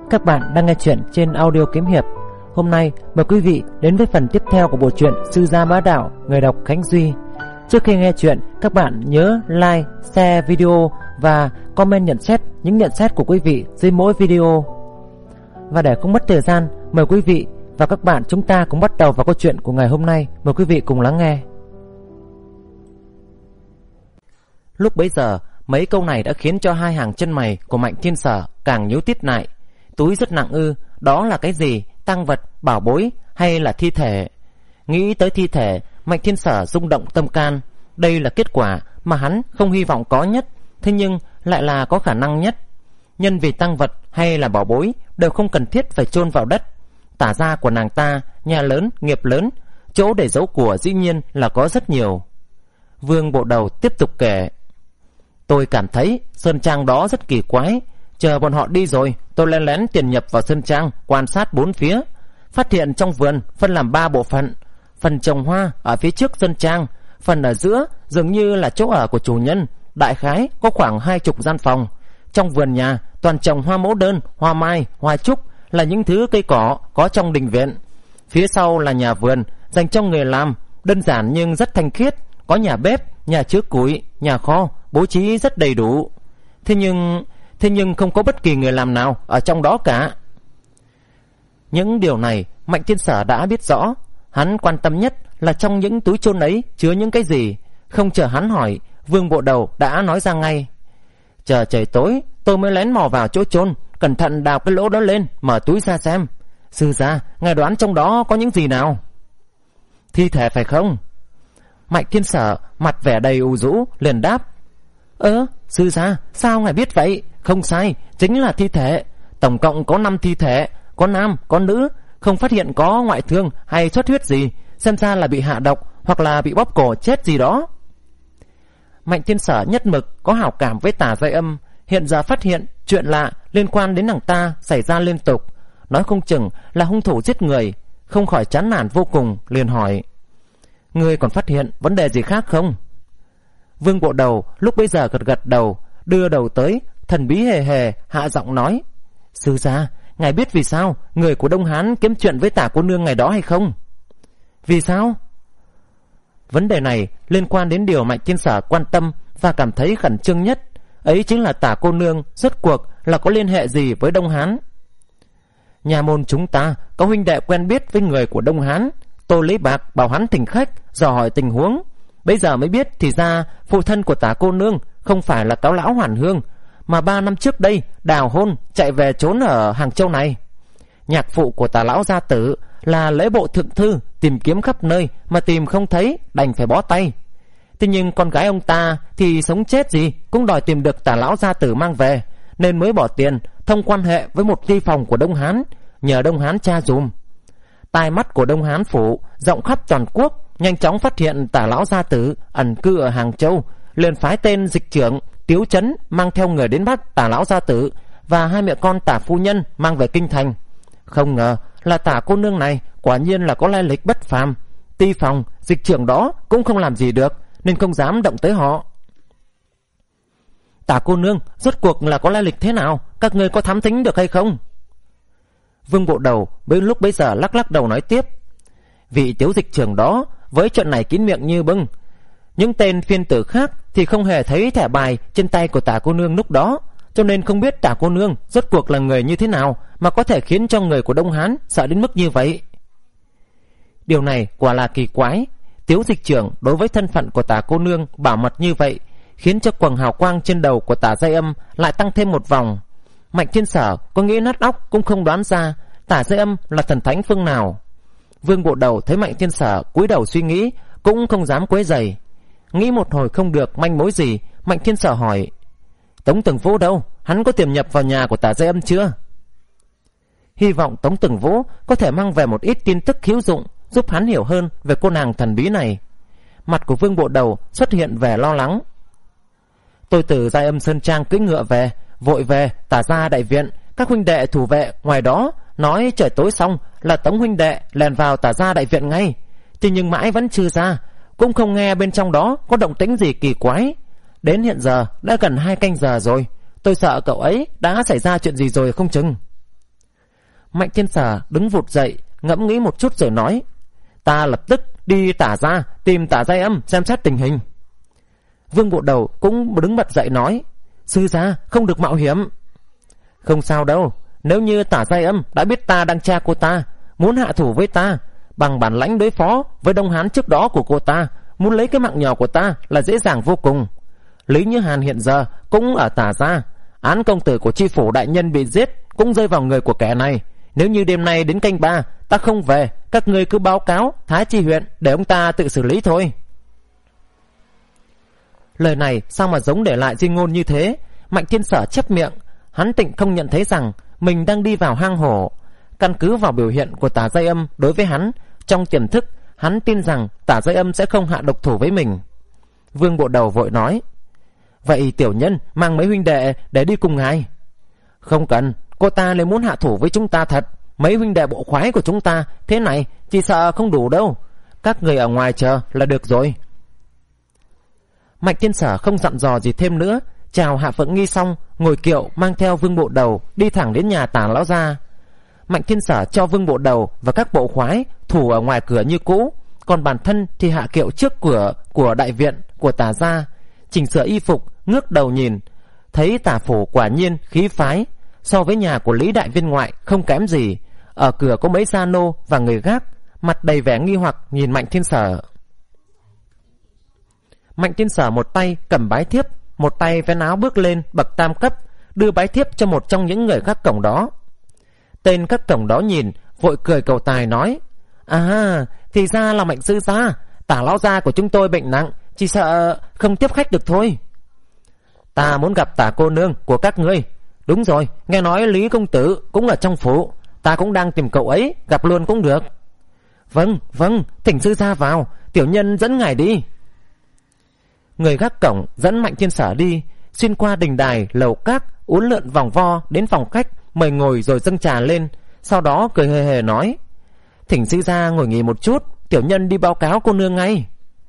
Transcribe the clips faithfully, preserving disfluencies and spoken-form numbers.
Các bạn đang nghe chuyện trên audio kiếm hiệp. Hôm nay mời quý vị đến với phần tiếp theo của bộ truyện Sư Gia Bá Đạo, người đọc Khánh Duy. Trước khi nghe chuyện, các bạn nhớ like, share video và comment nhận xét những nhận xét của quý vị dưới mỗi video. Và để không mất thời gian, mời quý vị và các bạn chúng ta cùng bắt đầu vào câu chuyện của ngày hôm nay. Mời quý vị cùng lắng nghe. Lúc bấy giờ, mấy câu này đã khiến cho hai hàng chân mày của Mạnh Thiên Sở càng nhíu tít lại. Túi rất nặng ư? Đó là cái gì? Tang vật, bảo bối hay là thi thể? Nghĩ tới thi thể, Mạnh Thiên Sở rung động tâm can. Đây là kết quả mà hắn không hy vọng có nhất, thế nhưng lại là có khả năng nhất. Nhân vì tang vật hay là bảo bối đều không cần thiết phải chôn vào đất. Tả gia của nàng ta, nhà lớn, nghiệp lớn, chỗ để giấu của dĩ nhiên là có rất nhiều. Vương Bộ Đầu tiếp tục kể: Tôi cảm thấy sơn trang đó rất kỳ quái. Chờ bọn họ đi rồi, tôi lén lén tiền nhập vào sơn trang, quan sát bốn phía, phát hiện trong vườn phân làm ba bộ phận. Phần trồng hoa ở phía trước sơn trang, phần ở giữa dường như là chỗ ở của chủ nhân, đại khái có khoảng hai chục gian phòng. Trong vườn nhà toàn trồng hoa mẫu đơn, hoa mai, hoa trúc là những thứ cây cỏ có trong đình viện. Phía sau là nhà vườn dành cho người làm, đơn giản nhưng rất thanh khiết, có nhà bếp, nhà chứa củi, nhà kho, bố trí rất đầy đủ. Thế nhưng Thế nhưng không có bất kỳ người làm nào ở trong đó cả. Những điều này Mạnh Thiên Sở đã biết rõ. Hắn quan tâm nhất là trong những túi chôn ấy chứa những cái gì. Không chờ hắn hỏi, Vương Bộ Đầu đã nói ra ngay: Chờ trời tối tôi mới lén mò vào chỗ chôn, cẩn thận đào cái lỗ đó lên, mở túi ra xem. Sư gia, ngài đoán trong đó có những gì nào? Thi thể phải không? Mạnh Thiên Sở mặt vẻ đầy u rũ liền đáp: Ơ, sư gia, sao ngài biết vậy? Không sai, chính là thi thể. Tổng cộng có năm thi thể, có nam, có nữ, không phát hiện có ngoại thương hay xuất huyết gì, xem ra là bị hạ độc hoặc là bị bóp cổ chết gì đó. Mạnh Thiên Sở nhất mực có hảo cảm với Tả Giai Âm, hiện giờ phát hiện chuyện lạ liên quan đến nàng ta xảy ra liên tục, nói không chừng là hung thủ giết người, không khỏi chán nản vô cùng, liền hỏi: Ngươi còn phát hiện vấn đề gì khác không? Vương Bộ Đầu lúc bấy giờ gật gật đầu, đưa đầu tới, thần bí hề hề hạ giọng nói: Sư gia, ngài biết vì sao người của Đông Hán kiếm chuyện với Tả cô nương ngày đó hay không? Vì sao? Vấn đề này liên quan đến điều Mạnh Thiên Sở quan tâm và cảm thấy khẩn trương nhất, ấy chính là Tả cô nương rốt cuộc là có liên hệ gì với Đông Hán. Nhà môn chúng ta có huynh đệ quen biết với người của Đông Hán, tôi lấy bạc bảo hắn thỉnh khách dò hỏi tình huống. Bây giờ mới biết thì ra phụ thân của Tả cô nương không phải là Cáo lão Hoàn Hương, mà ba năm trước đây đào hôn chạy về trốn ở Hàng Châu này. Nhạc phụ của Tả lão gia tử là lễ bộ thượng thư, tìm kiếm khắp nơi mà tìm không thấy, đành phải bó tay. Thế nhưng con gái ông ta thì sống chết gì cũng đòi tìm được Tả lão gia tử mang về, nên mới bỏ tiền thông quan hệ với một ty phòng của Đông Hán, nhờ Đông Hán tra dùm. Tai mắt của Đông Hán phủ rộng khắp toàn quốc, nhanh chóng phát hiện Tả lão gia tử ẩn cư ở Hàng Châu, liền phái tên dịch trưởng Tiếu Chấn mang theo người đến bắt Tả lão gia tử và hai mẹ con Tả phu nhân mang về kinh thành. Không ngờ là Tả cô nương này quả nhiên là có lai lịch bất phàm. Ty phòng dịch trưởng đó cũng không làm gì được, nên không dám động tới họ. Tả cô nương rốt cuộc là có lai lịch thế nào, các ngươi có thám thính được hay không? Vương Bộ Đầu bên lúc bấy giờ lắc lắc đầu nói tiếp: Vị Tiếu dịch trưởng đó với chuyện này kín miệng như bưng. Những tên phiên tử khác thì không hề thấy thẻ bài trên tay của Tả cô nương lúc đó, cho nên không biết Tả cô nương rốt cuộc là người như thế nào mà có thể khiến cho người của Đông Hán sợ đến mức như vậy. Điều này quả là kỳ quái. Tiếu dịch trưởng đối với thân phận của Tả cô nương bảo mật như vậy, khiến cho quầng hào quang trên đầu của Tả Giai Âm lại tăng thêm một vòng. Mạnh Thiên Sở có nghĩ nát óc cũng không đoán ra Tả Giai Âm là thần thánh phương nào. Vương Bộ Đầu thấy Mạnh Thiên Sở cúi đầu suy nghĩ, cũng không dám quấy rầy. Nghĩ một hồi không được manh mối gì, Mạnh Thiên Sở hỏi: Tống Từng Vũ đâu? Hắn có tiềm nhập vào nhà của Tả Giai Âm chưa? Hy vọng Tống Từng Vũ có thể mang về một ít tin tức hữu dụng, giúp hắn hiểu hơn về cô nàng thần bí này. Mặt của Vương Bộ Đầu xuất hiện vẻ lo lắng. Tôi từ Giai Âm sơn trang cưỡi ngựa về, vội về Tả gia đại viện, các huynh đệ thủ vệ ngoài đó nói trời tối xong là Tống huynh đệ lèn vào Tả gia đại viện ngay. Thế nhưng mãi vẫn chưa ra, cũng không nghe bên trong đó có động tĩnh gì kỳ quái. Đến hiện giờ đã gần hai canh giờ rồi, tôi sợ cậu ấy đã xảy ra chuyện gì rồi không chừng. Mạnh Thiên Sở đứng vụt dậy, ngẫm nghĩ một chút rồi nói: Ta lập tức đi Tả Gia tìm Tả Giai Âm xem xét tình hình. Vương Bộ Đầu cũng đứng bật dậy nói: Sư gia không được mạo hiểm. Không sao đâu, nếu như Tả Giai Âm đã biết ta đang tra cô ta, muốn hạ thủ với ta, bằng bản lãnh đối phó với Đông Hán trước đó của cô ta, muốn lấy cái mạng nhỏ của ta là dễ dàng vô cùng. Lý Như Hàn hiện giờ cũng ở Tả Gia, án công tử của tri phủ đại nhân bị giết cũng rơi vào người của kẻ này. Nếu như đêm nay đến canh ba ta không về, các ngươi cứ báo cáo Thái Chi huyện để ông ta tự xử lý thôi. Lời này sao mà giống để lại di ngôn như thế? Mạnh Thiên Sở chép miệng, hắn tịnh không nhận thấy rằng mình đang đi vào hang hổ. Căn cứ vào biểu hiện của Tả Giai Âm đối với hắn, trong tiềm thức hắn tin rằng Tả Giai Âm sẽ không hạ độc thủ với mình. Vương Bộ Đầu vội nói: Vậy tiểu nhân mang mấy huynh đệ để đi cùng ngài. Không cần, cô ta lại muốn hạ thủ với chúng ta thật. Mấy huynh đệ bộ khoái của chúng ta thế này chỉ sợ không đủ đâu. Các người ở ngoài chờ là được rồi. Mạnh Thiên Sở không dặn dò gì thêm nữa, chào Hạ Phượng Nghi xong, ngồi kiệu mang theo Vương Bộ Đầu đi thẳng đến nhà Tả lão gia. Mạnh Thiên Sở cho Vương Bộ Đầu và các bộ khoái thủ ở ngoài cửa như cũ, còn bản thân thì hạ kiệu trước cửa của đại viện của Tả gia, chỉnh sửa y phục, ngước đầu nhìn, thấy Tả phủ quả nhiên khí phái, so với nhà của Lý đại viên ngoại không kém gì. Ở cửa có mấy gia nô và người gác, mặt đầy vẻ nghi hoặc nhìn Mạnh Thiên Sở. Mạnh Thiên Sở một tay cầm bái thiếp, một tay vén áo bước lên bậc tam cấp, đưa bái thiếp cho một trong những người gác cổng đó. Tên các cổng đó nhìn, vội cười cầu tài nói: À, thì ra là Mạnh sư gia, Tả lão gia của chúng tôi bệnh nặng, chỉ sợ không tiếp khách được thôi. Ta muốn gặp Tả cô nương của các ngươi. Đúng rồi, nghe nói Lý công tử cũng ở trong phủ, ta cũng đang tìm cậu ấy, gặp luôn cũng được. Vâng, vâng, thỉnh sư gia vào, tiểu nhân dẫn ngài đi. Người gác cổng dẫn Mạnh Thiên Sở đi, xuyên qua đình đài, lầu các, uốn lượn vòng vo đến phòng khách, mời ngồi rồi dâng trà lên. Sau đó cười hề hề nói: Thỉnh sư gia ngồi nghỉ một chút, tiểu nhân đi báo cáo cô nương ngay.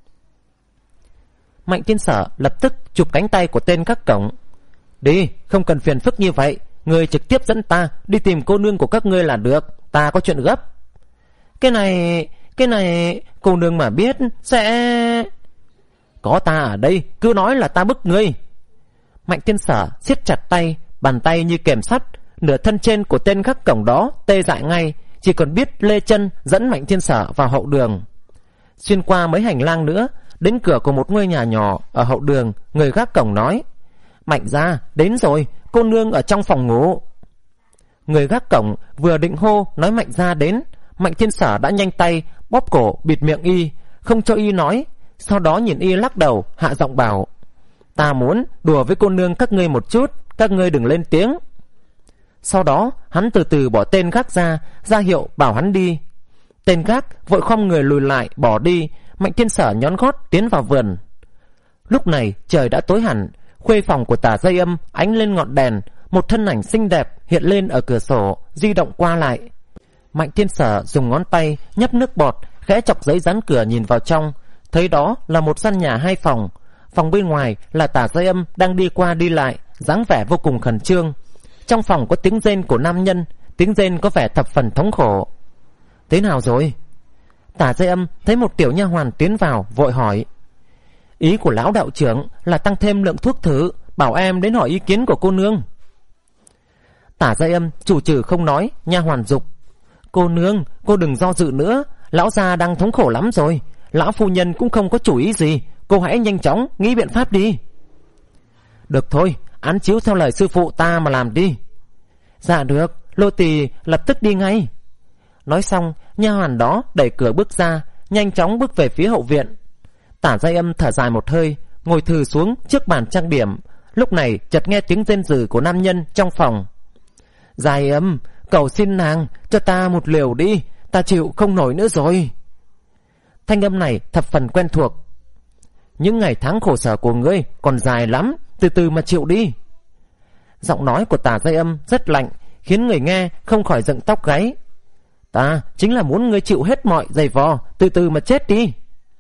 Mạnh Thiên Sở lập tức chụp cánh tay của tên gác cổng: Đi, không cần phiền phức như vậy, người trực tiếp dẫn ta đi tìm cô nương của các ngươi là được, ta có chuyện gấp. Cái này, cái này, cô nương mà biết sẽ... Có ta ở đây, cứ nói là ta bức ngươi. Mạnh Thiên Sở siết chặt tay, bàn tay như kềm sắt, nửa thân trên của tên gác cổng đó tê dại ngay, chỉ còn biết lê chân dẫn Mạnh Thiên Sở vào hậu đường. Xuyên qua mấy hành lang nữa, đến cửa của một ngôi nhà nhỏ ở hậu đường, người gác cổng nói: Mạnh gia, đến rồi, cô nương ở trong phòng ngủ. Người gác cổng vừa định hô nói Mạnh gia đến, Mạnh Thiên Sở đã nhanh tay bóp cổ bịt miệng y, không cho y nói. Sau đó nhìn y lắc đầu, hạ giọng bảo: Ta muốn đùa với cô nương các ngươi một chút, các ngươi đừng lên tiếng. Sau đó hắn từ từ bỏ tên gác ra, ra hiệu bảo hắn đi. Tên gác vội khom người lùi lại bỏ đi. Mạnh Thiên Sở nhón gót tiến vào vườn. Lúc này trời đã tối hẳn, khuê phòng của Tả Giai Âm ánh lên ngọn đèn, một thân ảnh xinh đẹp hiện lên ở cửa sổ, di động qua lại. Mạnh Thiên Sở dùng ngón tay nhấp nước bọt, khẽ chọc giấy dán cửa nhìn vào trong, thấy đó là một căn nhà hai phòng. Phòng bên ngoài là Tả Giai Âm đang đi qua đi lại, dáng vẻ vô cùng khẩn trương. Trong phòng có tiếng rên của nam nhân, tiếng rên có vẻ thập phần thống khổ. Thế nào rồi? Tả Giai Âm thấy một tiểu nha hoàn tiến vào, vội hỏi. Ý của lão đạo trưởng là tăng thêm lượng thuốc thử, bảo em đến hỏi ý kiến của cô nương. Tả Giai Âm chủ trừ không nói, nha hoàn dục: Cô nương, cô đừng do dự nữa, lão gia đang thống khổ lắm rồi, lão phu nhân cũng không có chủ ý gì, cô hãy nhanh chóng nghĩ biện pháp đi. Được thôi, án chiếu theo lời sư phụ ta mà làm đi. Dạ được, lô tỳ lập tức đi ngay. Nói xong, nha hoàn đó đẩy cửa bước ra, nhanh chóng bước về phía hậu viện. Tả Giai Âm thở dài một hơi, ngồi thừ xuống trước bàn trang điểm. Lúc này chợt nghe tiếng rên rỉ của nam nhân trong phòng. Giai Âm, cầu xin nàng cho ta một liều đi, ta chịu không nổi nữa rồi. Thanh âm này thập phần quen thuộc. Những ngày tháng khổ sở của ngươi còn dài lắm, từ từ mà chịu đi. Giọng nói của Tả Giai Âm rất lạnh, khiến người nghe không khỏi dựng tóc gáy. Ta chính là muốn ngươi chịu hết mọi giày vò, từ từ mà chết đi.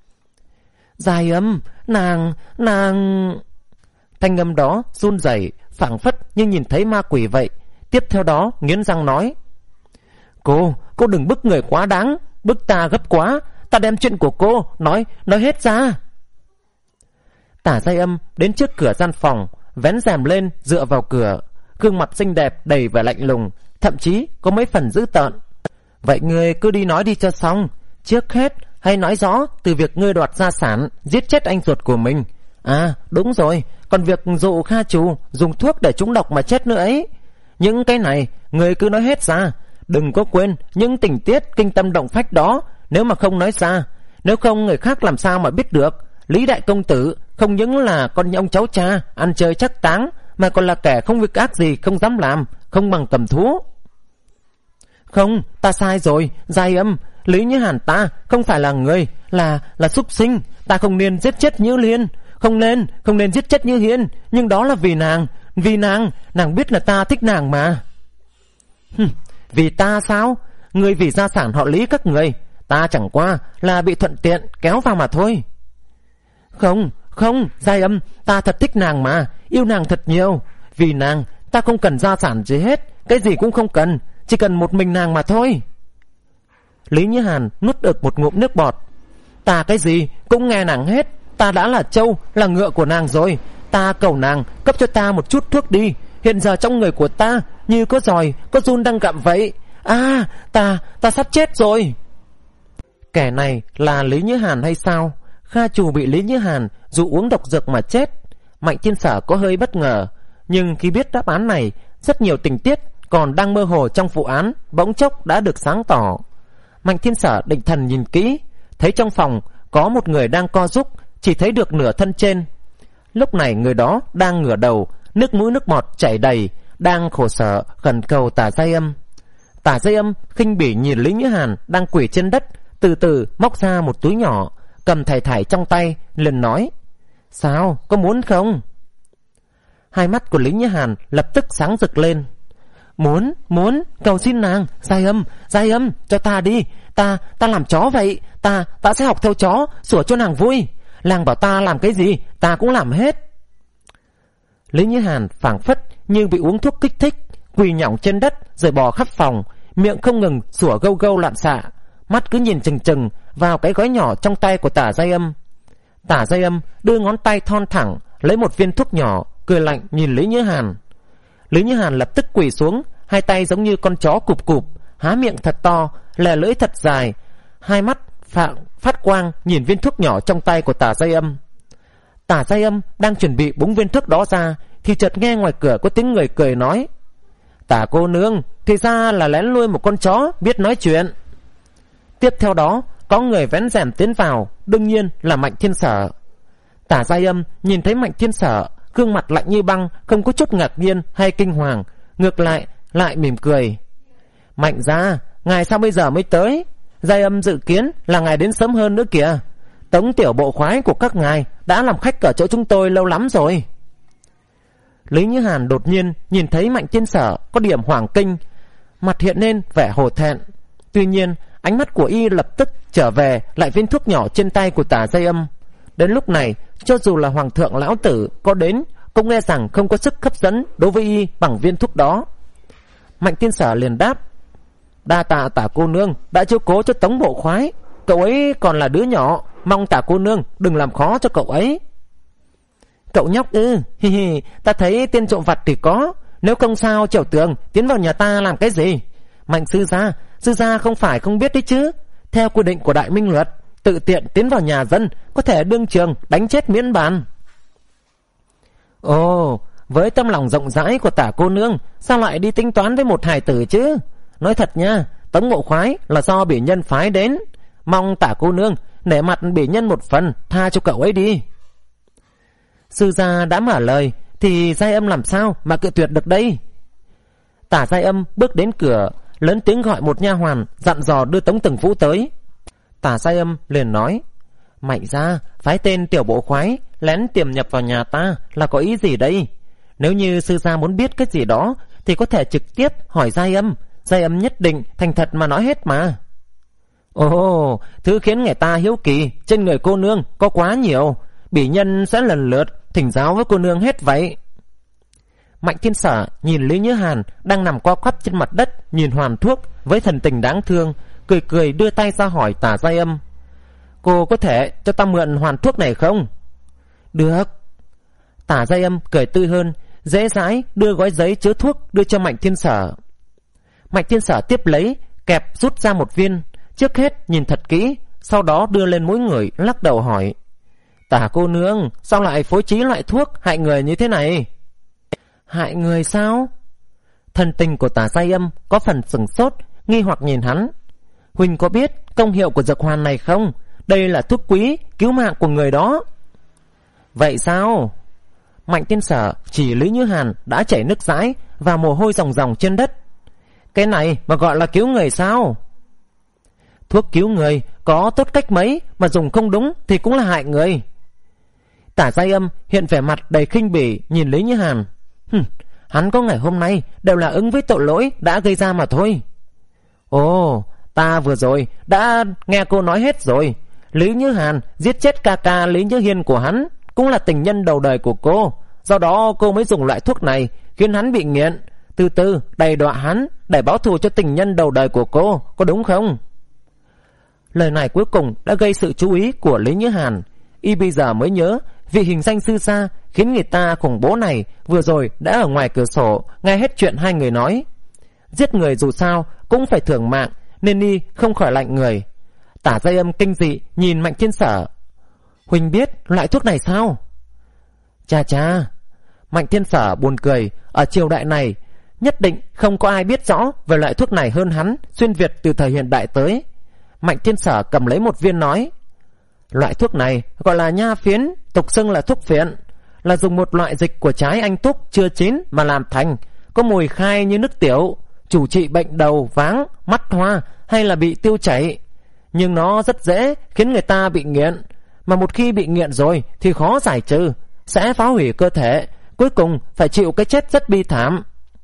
Giai Âm, nàng, nàng... Thanh âm đó run rẩy, phảng phất như nhìn thấy ma quỷ vậy. Tiếp theo đó nghiến răng nói. Cô, cô đừng bức người quá đáng, bức ta gấp quá, ta đem chuyện của cô nói nói hết ra. Tả Giai Âm đến trước cửa gian phòng, vén rèm lên dựa vào cửa, gương mặt xinh đẹp đầy vẻ lạnh lùng, thậm chí có mấy phần dữ tợn. Vậy ngươi cứ đi nói đi cho xong. Trước hết hãy nói rõ từ việc ngươi đoạt gia sản, giết chết anh ruột của mình. À đúng rồi, còn việc dụ Kha Trù dùng thuốc để trúng độc mà chết nữa ấy. Những cái này ngươi cứ nói hết ra. Đừng có quên những tình tiết kinh tâm động phách đó. Nếu mà không nói ra, nếu không người khác làm sao mà biết được. Lý đại công tử không những là con ông cháu cha ăn chơi chắc táng, mà còn là kẻ không việc ác gì không dám làm, không bằng cầm thú. Không, ta sai rồi, Giai Âm. Lý Như Hàn ta không phải là người, là là súc sinh. Ta không nên giết chết Như Liên, không nên, không nên giết chết Như Hiên. Nhưng đó là vì nàng, vì nàng, nàng biết là ta thích nàng mà. Hừm, vì ta sao? Người vì gia sản họ Lý các người, ta chẳng qua là bị thuận tiện kéo vào mà thôi. Không, không, Giai Âm, ta thật thích nàng mà, yêu nàng thật nhiều. Vì nàng, ta không cần gia sản gì hết, cái gì cũng không cần, chỉ cần một mình nàng mà thôi. Lý Như Hàn nuốt được một ngụm nước bọt. Ta cái gì cũng nghe nàng hết. Ta đã là trâu, là ngựa của nàng rồi. Ta cầu nàng cấp cho ta một chút thuốc đi. Hiện giờ trong người của ta như có giòi, có giun đang gặm vậy. À, ta, ta sắp chết rồi. Kẻ này là Lý Như Hàn hay sao? Kha Trù bị Lý Như Hàn dụ uống độc dược mà chết. Mạnh Thiên Sở có hơi bất ngờ, nhưng khi biết đáp án này, rất nhiều tình tiết còn đang mơ hồ trong vụ án bỗng chốc đã được sáng tỏ. Mạnh Thiên Sở định thần nhìn kỹ, thấy trong phòng có một người đang co giúc, chỉ thấy được nửa thân trên. Lúc này người đó đang ngửa đầu, nước mũi nước bọt chảy đầy, đang khổ sở khẩn cầu Tả Giai Âm. Tả Giai Âm khinh bỉ nhìn Lý Như Hàn đang quỳ trên đất, từ từ móc ra một túi nhỏ, cầm thảy thảy trong tay, liền nói: Sao, có muốn không? Hai mắt của Lý Như Hàn lập tức sáng rực lên. Muốn, muốn, cầu xin nàng, Giai Âm, Giai Âm, cho ta đi, ta, ta làm chó vậy, ta, ta sẽ học theo chó, sủa cho nàng vui. Nàng bảo ta làm cái gì, ta cũng làm hết. Lý Như Hàn phảng phất như bị uống thuốc kích thích, quỳ nhỏng trên đất rồi bò khắp phòng, miệng không ngừng sủa gâu gâu loạn xạ, mắt cứ nhìn chừng chừng vào cái gói nhỏ trong tay của Tả Giai Âm. Tả Giai Âm đưa ngón tay thon thẳng lấy một viên thuốc nhỏ, cười lạnh nhìn Lý Như Hàn. Lý Như Hàn lập tức quỳ xuống, hai tay giống như con chó cụp cụp, há miệng thật to, lè lưỡi thật dài, hai mắt phạng phát quang nhìn viên thuốc nhỏ trong tay của Tả Giai Âm. Tả Giai Âm đang chuẩn bị búng viên thuốc đó ra, thì chợt nghe ngoài cửa có tiếng người cười nói: Tả cô nương, thì ra là lén nuôi một con chó biết nói chuyện. Tiếp theo đó có người vén rèm tiến vào, đương nhiên là Mạnh Thiên Sở. Tả Giai Âm nhìn thấy Mạnh Thiên Sở, gương mặt lạnh như băng, không có chút ngạc nhiên hay kinh hoàng, ngược lại lại mỉm cười. Mạnh gia, ngài sao bây giờ mới tới? Giai Âm dự kiến là ngài đến sớm hơn nữa kìa. Tống tiểu bộ khoái của các ngài đã làm khách ở chỗ chúng tôi lâu lắm rồi. Lý Như Hàn đột nhiên nhìn thấy Mạnh Thiên Sở có điểm hoảng kinh, mặt hiện lên vẻ hổ thẹn. Tuy nhiên ánh mắt của y lập tức trở về lại viên thuốc nhỏ trên tay của Tả Giai Âm. Đến lúc này, cho dù là hoàng thượng lão tử có đến, cũng nghe rằng không có sức hấp dẫn đối với y bằng viên thuốc đó. Mạnh Thiên Sở liền đáp: Đa tạ Tả cô nương đã chiếu cố cho Tống bộ khoái, cậu ấy còn là đứa nhỏ, mong Tả cô nương đừng làm khó cho cậu ấy. Cậu nhóc ư? Hi hi, ta thấy tên trộm vặt thì có, nếu không sao Trèo Tường tiến vào nhà ta làm cái gì? Mạnh sư gia, sư gia không phải không biết đấy chứ. Theo quy định của Đại Minh luật, tự tiện tiến vào nhà dân có thể đương trường đánh chết miễn bàn. Ồ, với tâm lòng rộng rãi của Tả cô nương, sao lại đi tính toán với một hài tử chứ? Nói thật nha, Tống bộ khoái là do bỉ nhân phái đến, mong Tả cô nương nể mặt bỉ nhân một phần, tha cho cậu ấy đi. Sư gia đã mở lời thì Giai Âm làm sao mà cự tuyệt được đây? Tả Giai Âm bước đến cửa, lớn tiếng gọi một nha hoàn dặn dò đưa Tống Từng Vũ tới. Tả Giai Âm liền nói: Mạnh gia phái tên tiểu bộ khoái lén tiềm nhập vào nhà ta là có ý gì đây? Nếu như sư gia muốn biết cái gì đó thì có thể trực tiếp hỏi Giai Âm, Giai Âm nhất định thành thật mà nói hết mà. Ồ, thứ khiến người ta hiếu kỳ trên người cô nương có quá nhiều, bỉ nhân sẽ lần lượt thỉnh giáo với cô nương hết vậy. Mạnh Thiên Sở nhìn Lý Như Hàn đang nằm co quắp trên mặt đất, nhìn hoàn thuốc với thần tình đáng thương, cười cười đưa tay ra hỏi Tả Giai Âm: cô có thể cho ta mượn hoàn thuốc này không? Được. Tả Giai Âm cười tươi hơn, dễ dãi đưa gói giấy chứa thuốc đưa cho Mạnh Thiên Sở. Mạnh Thiên Sở tiếp lấy, kẹp rút ra một viên, trước hết nhìn thật kỹ, sau đó đưa lên mũi người, lắc đầu hỏi: Tả cô nương, sao lại phối trí loại thuốc hại người như thế này? Hại người sao? Thần tình của Tả Giai Âm có phần sửng sốt, nghi hoặc nhìn hắn. Huynh có biết công hiệu của dược hoàn này không? Đây là thuốc quý, cứu mạng của người đó. Vậy sao? Mạnh Thiên Sở chỉ Lý Như Hàn đã chảy nước dãi và mồ hôi ròng ròng trên đất. Cái này mà gọi là cứu người sao? Thuốc cứu người có tốt cách mấy mà dùng không đúng thì cũng là hại người. Tả Giai Âm hiện vẻ mặt đầy khinh bỉ nhìn Lý Như Hàn. Hừm, hắn có ngày hôm nay đều là ứng với tội lỗi đã gây ra mà thôi. Ồ, ta vừa rồi đã nghe cô nói hết rồi. Lý Như Hàn giết chết ca ca Lý Như Hiên của hắn, cũng là tình nhân đầu đời của cô. Do đó cô mới dùng loại thuốc này khiến hắn bị nghiện, từ từ đày đọa hắn để báo thù cho tình nhân đầu đời của cô, có đúng không? Lời này cuối cùng đã gây sự chú ý của Lý Như Hàn. Y bây giờ mới nhớ vị hình danh sư gia khiến người ta khủng bố này vừa rồi đã ở ngoài cửa sổ nghe hết chuyện hai người nói. Giết người dù sao cũng phải thưởng mạng, nên y không khỏi lạnh người. Tả Giai Âm kinh dị nhìn Mạnh Thiên Sở. Huynh biết loại thuốc này sao? Cha cha. Mạnh Thiên Sở buồn cười. Ở triều đại này nhất định không có ai biết rõ về loại thuốc này hơn hắn, xuyên Việt từ thời hiện đại tới. Mạnh Thiên Sở cầm lấy một viên nói: loại thuốc này gọi là nha phiến, tục xưng là thuốc phiện, là dùng một loại dịch của trái anh túc chưa chín mà làm thành, có mùi khai như nước tiểu, chủ trị bệnh đầu, váng, mắt hoa hay là bị tiêu chảy. Nhưng nó rất dễ khiến người ta bị nghiện, mà một khi bị nghiện rồi thì khó giải trừ, sẽ phá hủy cơ thể, cuối cùng phải chịu cái chết rất bi thảm.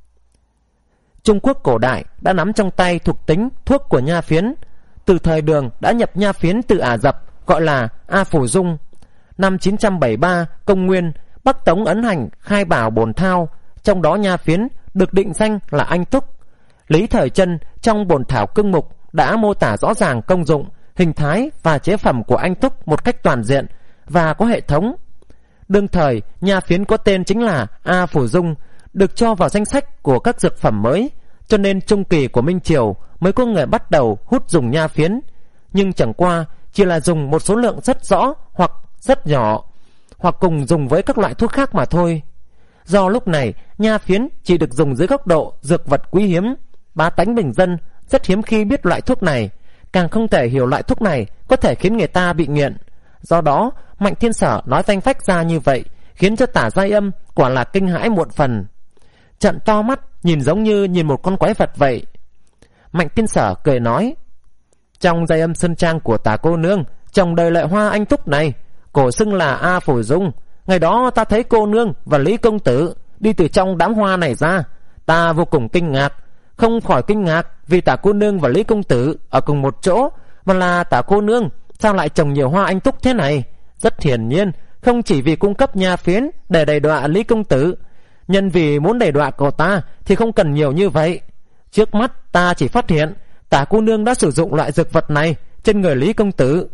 Trung Quốc cổ đại đã nắm trong tay thuộc tính thuốc của nha phiến. Từ thời Đường đã nhập nha phiến từ Ả Rập, gọi là A Phủ Dung. Năm chín trăm bảy mươi ba công nguyên, Bắc Tống ấn hành khai bảo bổn thao, trong đó nha phiến được định danh là anh túc. Lý Thời Trân trong bổn thảo cương mục đã mô tả rõ ràng công dụng, hình thái và chế phẩm của anh túc một cách toàn diện và có hệ thống. Đương thời, nha phiến có tên chính là A Phủ Dung, được cho vào danh sách của các dược phẩm mới, cho nên trung kỳ của Minh Triều mới có người bắt đầu hút dùng nha phiến. Nhưng chẳng qua chỉ là dùng một số lượng rất rõ hoặc rất nhỏ, hoặc cùng dùng với các loại thuốc khác mà thôi. Do lúc này nha phiến chỉ được dùng dưới góc độ dược vật quý hiếm, bá tánh bình dân rất hiếm khi biết loại thuốc này, càng không thể hiểu loại thuốc này có thể khiến người ta bị nghiện. Do đó Mạnh Thiên Sở nói danh phách ra như vậy, khiến cho Tả Giai Âm quả là kinh hãi muộn phần, trợn to mắt nhìn giống như nhìn một con quái vật vậy. Mạnh Thiên Sở cười nói: trong Giai Âm sơn trang của Tả cô nương trồng đầy loại hoa anh túc này, cổ xưng là A Phủ Dung. Ngày đó ta thấy cô nương và Lý công tử đi từ trong đám hoa này ra, ta vô cùng kinh ngạc. Không khỏi kinh ngạc vì Tả cô nương và Lý công tử ở cùng một chỗ, mà là Tả cô nương sao lại trồng nhiều hoa anh túc thế này. Rất hiển nhiên không chỉ vì cung cấp nha phiến để đày đọa Lý công tử, nhân vì muốn đày đọa cậu ta thì không cần nhiều như vậy. Trước mắt ta chỉ phát hiện Tả cô nương đã sử dụng loại dược vật này trên người Lý công tử.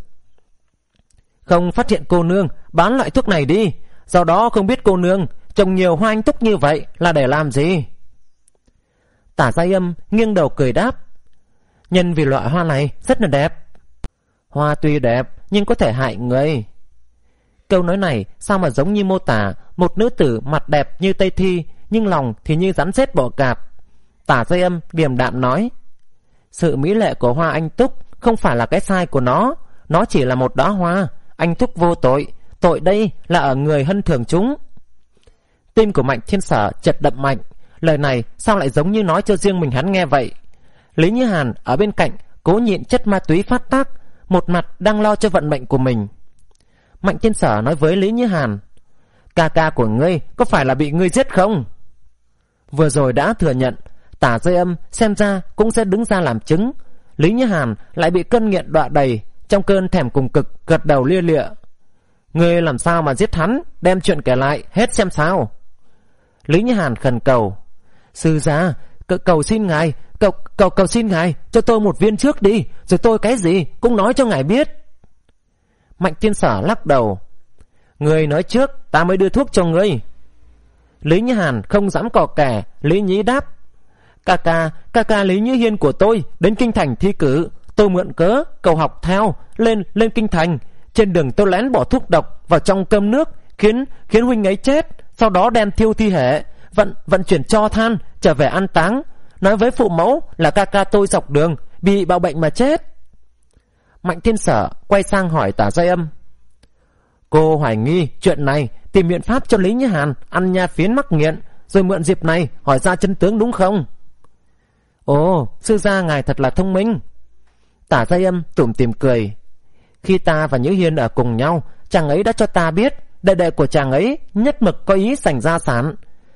Không phát hiện cô nương bán loại thuốc này đi, do đó không biết cô nương trồng nhiều hoa anh túc như vậy là để làm gì. Tả Giai Âm nghiêng đầu cười đáp: nhân vì loại hoa này rất là đẹp. Hoa tuy đẹp nhưng có thể hại người. Câu nói này sao mà giống như mô tả một nữ tử mặt đẹp như Tây Thi, nhưng lòng thì như rắn rết bọ cạp. Tả Giai Âm điềm đạm nói: sự mỹ lệ của hoa anh túc không phải là cái sai của nó, nó chỉ là một đóa hoa. Anh túc vô tội, tội đây là ở người hân thường chúng. Tim của Mạnh Thiên Sở chật đập mạnh, lời này sao lại giống như nói cho riêng mình hắn nghe vậy. Lý Như Hàn ở bên cạnh cố nhịn chất ma túy phát tác, một mặt đang lo cho vận mệnh của mình. Mạnh Thiên Sở nói với Lý Như Hàn: ca ca của ngươi có phải là bị ngươi giết không? Vừa rồi đã thừa nhận, Tả Giai Âm xem ra cũng sẽ đứng ra làm chứng. Lý Như Hàn lại bị cơn nghiện đọa đầy, trong cơn thèm cùng cực gật đầu lia lịa: ngươi làm sao mà giết hắn, đem chuyện kể lại hết xem sao. Lý Như Hàn khẩn cầu: Sư gia, cầu, cầu xin ngài, cầu, cầu cầu xin ngài cho tôi một viên trước đi, rồi tôi cái gì cũng nói cho ngài biết. Mạnh Thiên Sở lắc đầu: Người nói trước, ta mới đưa thuốc cho ngươi. Lý Như Hàn không dám cò kè. Lý Nhĩ đáp: Ca ca, ca ca Lý Như Hiên của tôi đến kinh thành thi cử, tôi mượn cớ cầu học theo lên lên kinh thành. Trên đường tôi lén bỏ thuốc độc vào trong cơm nước, khiến khiến huynh ấy chết, sau đó đem thiêu thi thể, vận vận chuyển tro than trở về an táng, nói với phụ mẫu là ca ca tôi dọc đường bị bạo bệnh mà chết. Mạnh Thiên Sở quay sang hỏi Tả Giai Âm: Cô hoài nghi chuyện này, tìm biện pháp cho Lý Như Hàn ăn nha phiến mắc nghiện, rồi mượn dịp này hỏi ra chân tướng đúng không? Ồ, sư gia ngài thật là thông minh. Tả Giai Âm tủm tỉm cười: Khi ta và Nhữ Hiên ở cùng nhau, chàng ấy đã cho ta biết đệ đệ của chàng ấy nhất mực có ý giành gia sản.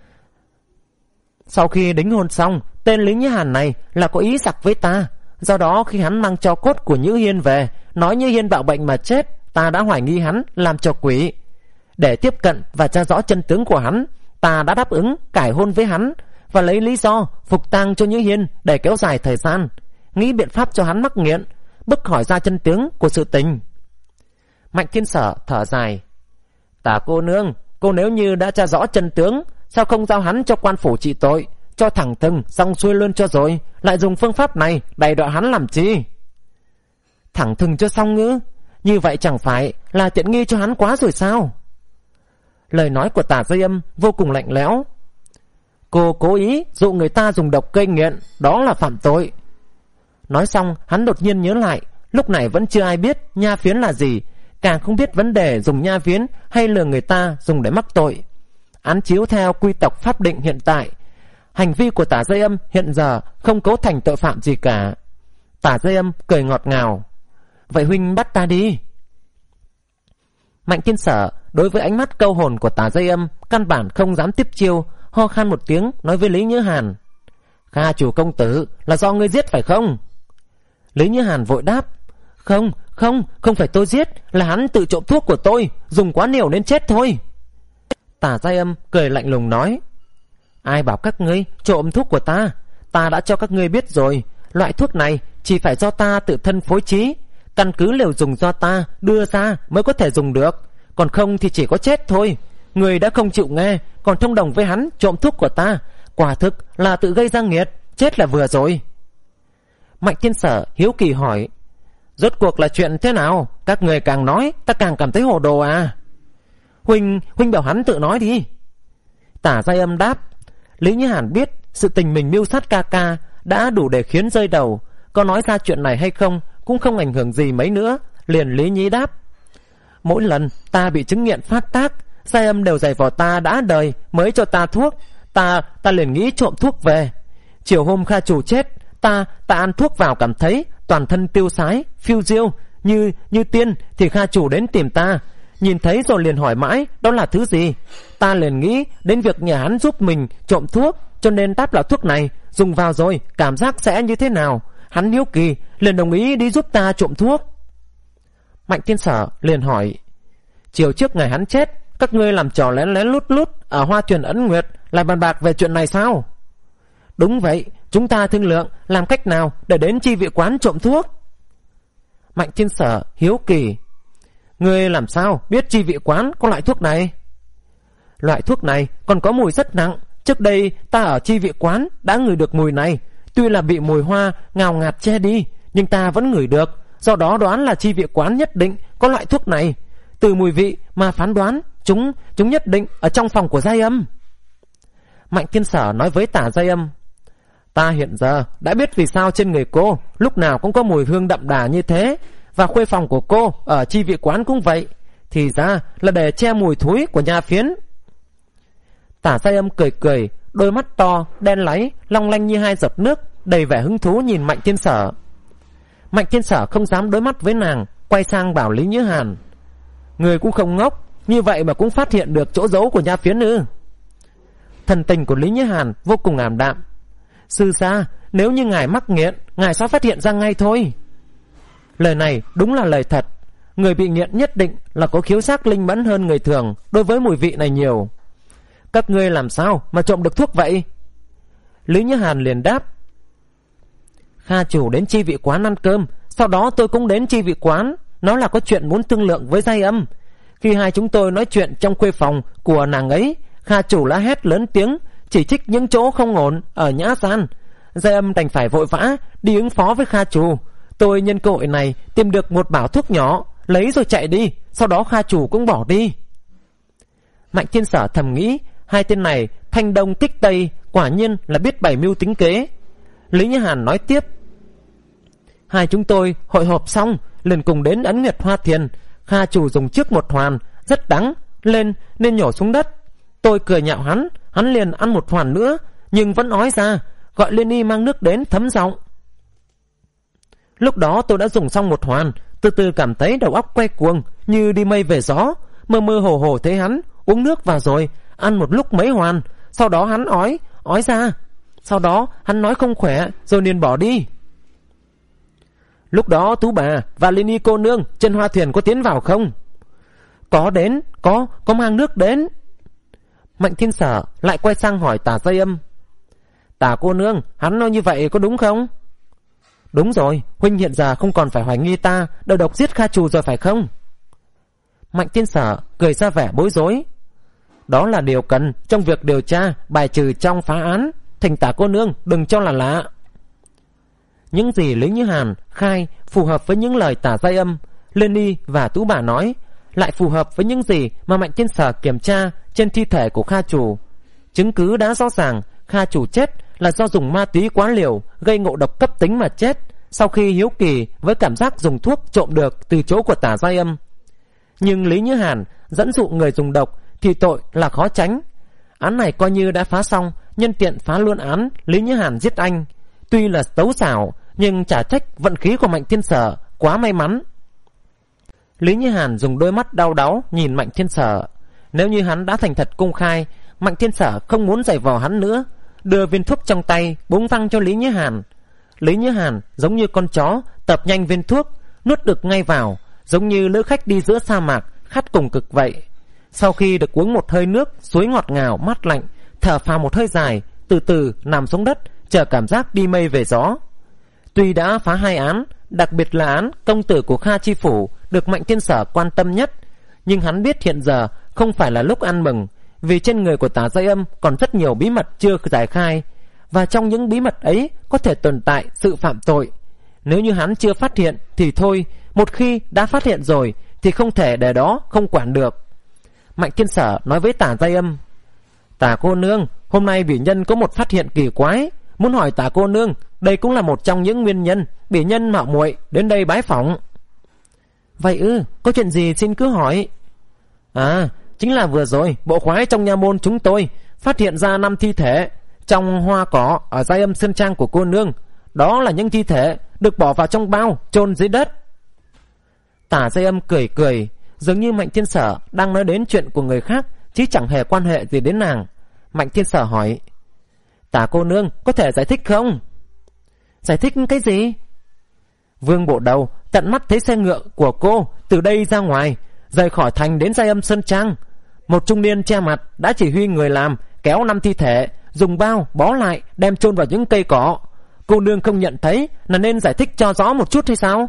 Sau khi đính hôn xong, tên Lý Như Hàn này là có ý giặc với ta. Do đó khi hắn mang tro cốt của Nhữ Hiên về, nói Nhữ Hiên bạo bệnh mà chết, ta đã hoài nghi hắn làm trò quỷ. Để tiếp cận và tra rõ chân tướng của hắn, ta đã đáp ứng cải hôn với hắn và lấy lý do phục tang cho Nhữ Hiên để kéo dài thời gian, nghĩ biện pháp cho hắn mắc nghiện, bức hỏi ra chân tướng của sự tình. Mạnh Thiên Sở thở dài: Tả cô nương, cô nếu như đã tra rõ chân tướng, sao không giao hắn cho quan phủ trị tội, cho thẳng thừng xong xuôi luôn cho rồi, lại dùng phương pháp này đày đọa hắn làm chi? Thẳng thừng cho xong ngữ, như vậy chẳng phải là tiện nghi cho hắn quá rồi sao? Lời nói của Tả Giai Âm vô cùng lạnh lẽo. Cô cố ý dụ người ta dùng độc gây nghiện, đó là phạm tội. Nói xong hắn đột nhiên nhớ lại, lúc này vẫn chưa ai biết nha phiến là gì, càng không biết vấn đề dùng nha phiến hay lừa người ta dùng để mắc tội. Án chiếu theo quy tộc pháp định hiện tại, hành vi của Tả Giai Âm hiện giờ không cấu thành tội phạm gì cả. Tả Giai Âm cười ngọt ngào: Vậy huynh bắt ta đi. Mạnh Thiên Sở đối với ánh mắt câu hồn của Tả Giai Âm căn bản không dám tiếp chiêu, ho khan một tiếng nói với Lý Như Hàn: Kha chủ công tử là do ngươi giết phải không? Lý Như Hàn vội đáp: Không, không, không phải tôi giết, là hắn tự trộm thuốc của tôi, dùng quá nhiều nên chết thôi. Tả Giai Âm cười lạnh lùng nói: Ai bảo các ngươi trộm thuốc của ta? Ta đã cho các ngươi biết rồi, loại thuốc này chỉ phải do ta tự thân phối trí, căn cứ liều dùng do ta đưa ra mới có thể dùng được, còn không thì chỉ có chết thôi. Người đã không chịu nghe, còn thông đồng với hắn trộm thuốc của ta, quả thực là tự gây ra nghiệt, chết là vừa rồi. Mạnh Thiên Sở hiếu kỳ hỏi: Rốt cuộc là chuyện thế nào? Các người càng nói ta càng cảm thấy hồ đồ à? Huynh, huynh bảo hắn tự nói đi. Tả Giai Âm đáp: Lý Như Hàn biết sự tình mình mưu sát ca ca đã đủ để khiến rơi đầu, có nói ra chuyện này hay không cũng không ảnh hưởng gì mấy nữa. Liền Lý Nhĩ đáp: Mỗi lần ta bị chứng nghiện phát tác, Giai Âm đều giày vò ta đã đời mới cho ta thuốc. Ta ta liền nghĩ trộm thuốc về. Chiều hôm Kha chủ chết, ta ta ăn thuốc vào cảm thấy toàn thân tiêu sái, phiêu diêu như như tiên, thì Kha chủ đến tìm ta, nhìn thấy rồi liền hỏi mãi đó là thứ gì. Ta liền nghĩ đến việc nhà hắn giúp mình trộm thuốc, cho nên đáp là thuốc này, dùng vào rồi cảm giác sẽ như thế nào. Hắn hiếu kỳ liền đồng ý đi giúp ta trộm thuốc. Mạnh Thiên Sở liền hỏi: Chiều trước ngày hắn chết, các ngươi làm trò lén lén lút lút ở Hoa Thuyền Ấn Nguyệt, lại bàn bạc về chuyện này sao? Đúng vậy, chúng ta thương lượng làm cách nào để đến chi vị quán trộm thuốc. Mạnh Thiên Sở hiếu kỳ: Ngươi làm sao biết chi vị quán có loại thuốc này? Loại thuốc này còn có mùi rất nặng. Trước đây ta ở chi vị quán đã ngửi được mùi này. Tuy là bị mùi hoa ngào ngạt che đi, nhưng ta vẫn ngửi được. Do đó đoán là chi vị quán nhất định có loại thuốc này. Từ mùi vị mà phán đoán Chúng chúng nhất định ở trong phòng của Giai Âm. Mạnh Thiên Sở nói với Tả Giai Âm: Ta hiện giờ đã biết vì sao trên người cô lúc nào cũng có mùi hương đậm đà như thế, và khuê phòng của cô ở chi vị quán cũng vậy. Thì ra là để che mùi thối của nha phiến. Tả Giai Âm cười cười, đôi mắt to đen láy long lanh như hai giọt nước, đầy vẻ hứng thú nhìn Mạnh Thiên Sở. Mạnh Thiên Sở không dám đối mắt với nàng, quay sang bảo Lý Như Hàn: Người cũng không ngốc, như vậy mà cũng phát hiện được chỗ giấu của nha phiến ư? Thần tình của Lý Như Hàn vô cùng ảm đạm: Sư gia, nếu như ngài mắc nghiện, ngài sao phát hiện ra ngay thôi. Lời này đúng là lời thật. Người bị nghiện nhất định là có khiếu giác linh mẫn hơn người thường đối với mùi vị này nhiều. Các ngươi làm sao mà trộm được thuốc vậy? Lý Như Hàn liền đáp: Kha chủ đến chi vị quán ăn cơm, sau đó tôi cũng đến chi vị quán. Nó là có chuyện muốn thương lượng với Giai Âm. Khi hai chúng tôi nói chuyện trong khuê phòng của nàng ấy, Kha chủ đã hét lớn tiếng chỉ trích những chỗ không ổn ở nhã gian. Giai Âm đành phải vội vã đi ứng phó với Kha chủ. Tôi nhân cơ hội này tìm được một bảo thuốc nhỏ, lấy rồi chạy đi. Sau đó Kha chủ cũng bỏ đi. Mạnh Thiên Sở thầm nghĩ, hai tên này thanh đông kích tây, quả nhiên là biết bày mưu tính kế. Lý Như Hàn nói tiếp: Hai chúng tôi hội họp xong liền cùng đến Ấn Nguyệt Hoa Thiền. Kha chủ dùng trước một hoàn rất đắng lên nên nhổ xuống đất. Tôi cười nhạo hắn, hắn liền ăn một hoàn nữa, nhưng vẫn nói ra gọi Liên Y mang nước đến thấm giọng. Lúc đó tôi đã dùng xong một hoàn, từ từ cảm thấy đầu óc quay cuồng như đi mây về gió, mơ mơ hồ hồ thấy hắn uống nước vào rồi ăn một lúc mấy hoàn. Sau đó hắn ói ói ra. Sau đó hắn nói không khỏe rồi liền bỏ đi. Lúc đó Tú bà và Liên Y cô nương trên Hoa Thuyền có tiến vào không? Có đến, có, có mang nước đến. Mạnh Thiên Sở lại quay sang hỏi Tả Giai Âm: Tả cô nương, hắn nói như vậy có đúng không? Đúng rồi, huynh hiện giờ không còn phải hoài nghi ta đầu độc giết Kha chủ rồi phải không? Mạnh Thiên Sở cười ra vẻ bối rối: Đó là điều cần trong việc điều tra bài trừ trong phá án, thỉnh Tả cô nương đừng cho là lạ. Những gì Lý Như Hàn khai phù hợp với những lời Tả Giai Âm, Liên Y và Tú bà nói, lại phù hợp với những gì mà Mạnh Thiên Sở kiểm tra trên thi thể của Kha chủ. Chứng cứ đã rõ ràng Kha chủ chết là do dùng ma túy quá liều gây ngộ độc cấp tính mà chết, sau khi hiếu kỳ với cảm giác dùng thuốc trộm được từ chỗ của Tả Giai Âm. Nhưng Lý Như Hàn dẫn dụ người dùng độc thì tội là khó tránh. Án này coi như đã phá xong, nhân tiện phá luôn án Lý Như Hàn giết anh. Tuy là tấu xảo, nhưng chả trách vận khí của Mạnh Thiên Sở quá may mắn. Lý Như Hàn dùng đôi mắt đau đáu nhìn Mạnh Thiên Sở. Nếu như hắn đã thành thật công khai, Mạnh Thiên Sở không muốn giày vò hắn nữa, đưa viên thuốc trong tay búng văng cho Lý Như Hàn. Lý Như Hàn giống như con chó tập nhanh viên thuốc, nuốt được ngay vào, giống như lữ khách đi giữa sa mạc khát cùng cực vậy. Sau khi được uống một hơi nước suối ngọt ngào mát lạnh, thở phào một hơi dài, từ từ nằm xuống đất chờ cảm giác đi mây về gió. Tuy đã phá hai án, đặc biệt là án công tử của Kha chi phủ được Mạnh Thiên Sở quan tâm nhất, nhưng hắn biết hiện giờ không phải là lúc ăn mừng, vì trên người của Tả Giai Âm còn rất nhiều bí mật chưa giải khai, và trong những bí mật ấy có thể tồn tại sự phạm tội. Nếu như hắn chưa phát hiện thì thôi, một khi đã phát hiện rồi thì không thể để đó không quản được. Mạnh Thiên Sở nói với Tả Giai Âm: Tả cô nương, hôm nay bỉ nhân có một phát hiện kỳ quái, muốn hỏi Tả cô nương, đây cũng là một trong những nguyên nhân bỉ nhân mạo muội đến đây bái phỏng. Vậy ư, có chuyện gì xin cứ hỏi. À, chính là vừa rồi bộ khoái trong nha môn chúng tôi phát hiện ra năm thi thể trong hoa cỏ ở Giai Âm Sơn Trang của cô nương. Đó là những thi thể được bỏ vào trong bao chôn dưới đất. Tả Giai Âm cười cười, dường như Mạnh Thiên Sở đang nói đến chuyện của người khác chứ chẳng hề quan hệ gì đến nàng. Mạnh Thiên Sở hỏi: Tả cô nương có thể giải thích không? Giải thích cái gì? Vương bộ đầu tận mắt thấy xe ngựa của cô từ đây ra ngoài, rời khỏi thành đến Giai Âm Sơn Trang. Một trung niên che mặt đã chỉ huy người làm kéo năm thi thể, dùng bao bó lại đem chôn vào những cây cỏ. Cô nương không nhận thấy là nên giải thích cho rõ một chút hay sao?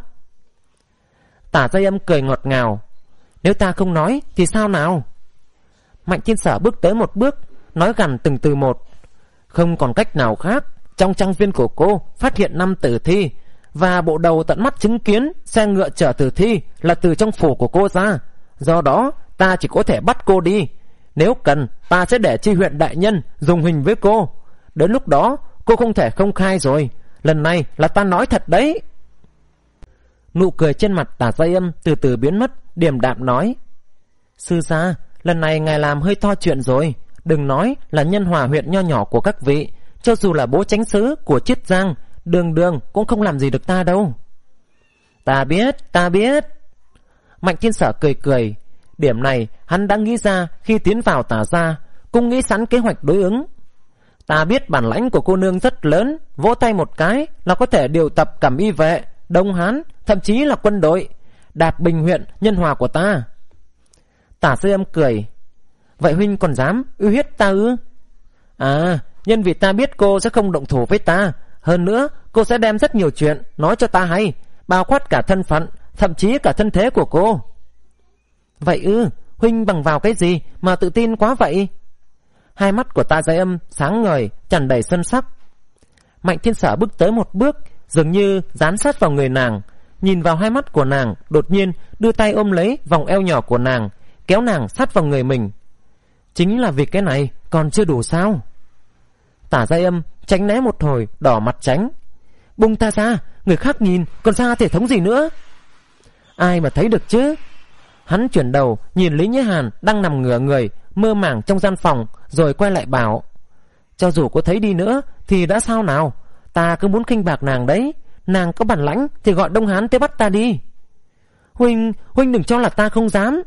Tả Giai Âm cười ngọt ngào: Nếu ta không nói thì sao nào? Mạnh Thiên Sở bước tới một bước, nói gằn từng từ một: Không còn cách nào khác, trong trang viên của cô phát hiện năm tử thi, và bộ đầu tận mắt chứng kiến xe ngựa chở tử thi là từ trong phủ của cô ra. Do đó ta chỉ có thể bắt cô đi. Nếu cần, ta sẽ để tri huyện đại nhân dùng hình với cô. Đến lúc đó cô không thể không khai rồi. Lần này là ta nói thật đấy. Nụ cười trên mặt Tả Giai Âm từ từ biến mất, điềm đạm nói: Sư gia, lần này ngài làm hơi to chuyện rồi. Đừng nói là nhân hòa huyện nho nhỏ của các vị, cho dù là bố chánh sứ của Chiết Giang, đường đường cũng không làm gì được ta đâu. Ta biết, ta biết. Mạnh Thiên Sở cười cười. Điểm này hắn đã nghĩ ra khi tiến vào Tả gia, cũng nghĩ sẵn kế hoạch đối ứng. Ta biết bản lãnh của cô nương rất lớn, vỗ tay một cái là có thể điều tập cẩm y vệ, Đông Hán, thậm chí là quân đội, đạp bình huyện nhân hòa của ta. Tả Giai Âm cười: Vậy huynh còn dám uy hiếp ta ư? À, nhân vì ta biết cô sẽ không động thủ với ta. Hơn nữa cô sẽ đem rất nhiều chuyện nói cho ta hay, bao quát cả thân phận, thậm chí cả thân thế của cô. Vậy ư? Huynh bằng vào cái gì mà tự tin quá vậy? Hai mắt của Tạ Giai Âm sáng ngời, tràn đầy sân sắc. Mạnh Thiên Sở bước tới một bước, dường như dán sát vào người nàng, nhìn vào hai mắt của nàng, đột nhiên đưa tay ôm lấy vòng eo nhỏ của nàng, kéo nàng sát vào người mình. Chính là vì cái này còn chưa đủ sao? Tả Giai Âm tránh né một hồi, đỏ mặt tránh. Buông ta ra, người khác nhìn còn ra thể thống gì nữa? Ai mà thấy được chứ? Hắn chuyển đầu nhìn Lý Như Hàn đang nằm ngửa người mơ màng trong gian phòng, rồi quay lại bảo: cho dù có thấy đi nữa thì đã sao nào? Ta cứ muốn khinh bạc nàng đấy. Nàng có bản lãnh thì gọi Đông Hán tới bắt ta đi. Huynh, huynh đừng cho là ta không dám.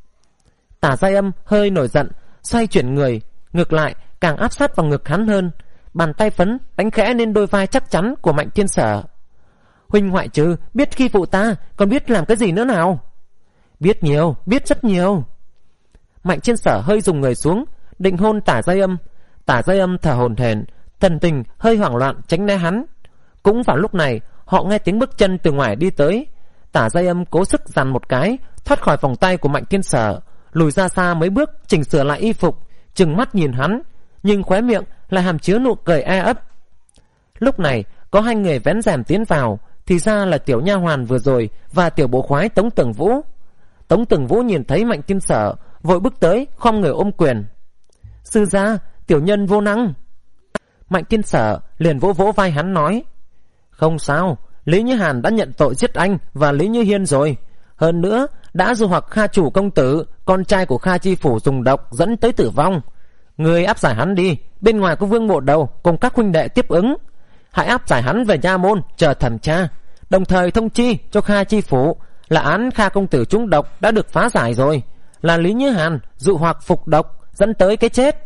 Tả Giai Âm hơi nổi giận, xoay chuyển người, ngược lại càng áp sát vào ngực hắn hơn, bàn tay phấn đánh khẽ lên đôi vai chắc chắn của Mạnh Thiên Sở. Huynh ngoại trừ biết khi phụ ta, còn biết làm cái gì nữa nào? Biết nhiều, biết rất nhiều. Mạnh Thiên Sở hơi dùng người xuống, định hôn Tả Giai Âm. Tả Giai Âm thở hổn hển, thần tình hơi hoảng loạn tránh né hắn. Cũng vào lúc này, họ nghe tiếng bước chân từ ngoài đi tới. Tả Giai Âm cố sức giằng một cái, thoát khỏi vòng tay của Mạnh Thiên Sở, lùi ra xa mấy bước, chỉnh sửa lại y phục, trừng mắt nhìn hắn, nhưng khóe miệng lại hàm chứa nụ cười e ấp. Lúc này có hai người vén rèm tiến vào, thì ra là tiểu nha hoàn vừa rồi và tiểu bố khoái Tống Tường Vũ. Tống Tường Vũ nhìn thấy Mạnh Thiên Sở, vội bước tới khom người ôm quyền. Sư gia, tiểu nhân vô năng. Mạnh Thiên Sở liền vỗ vỗ vai hắn nói: không sao, Lý Như Hàn đã nhận tội giết anh và Lý Như Hiên rồi. Hơn nữa đã dụ hoặc Kha chủ công tử, con trai của Kha chi phủ dùng độc dẫn tới tử vong. Người áp giải hắn đi, bên ngoài có Vương Bộ Đầu cùng các huynh đệ tiếp ứng. Hãy áp giải hắn về nha môn chờ thẩm tra, đồng thời thông chi cho Kha chi phủ là án Kha công tử trúng độc đã được phá giải rồi, là Lý Như Hàn dụ hoặc phục độc dẫn tới cái chết.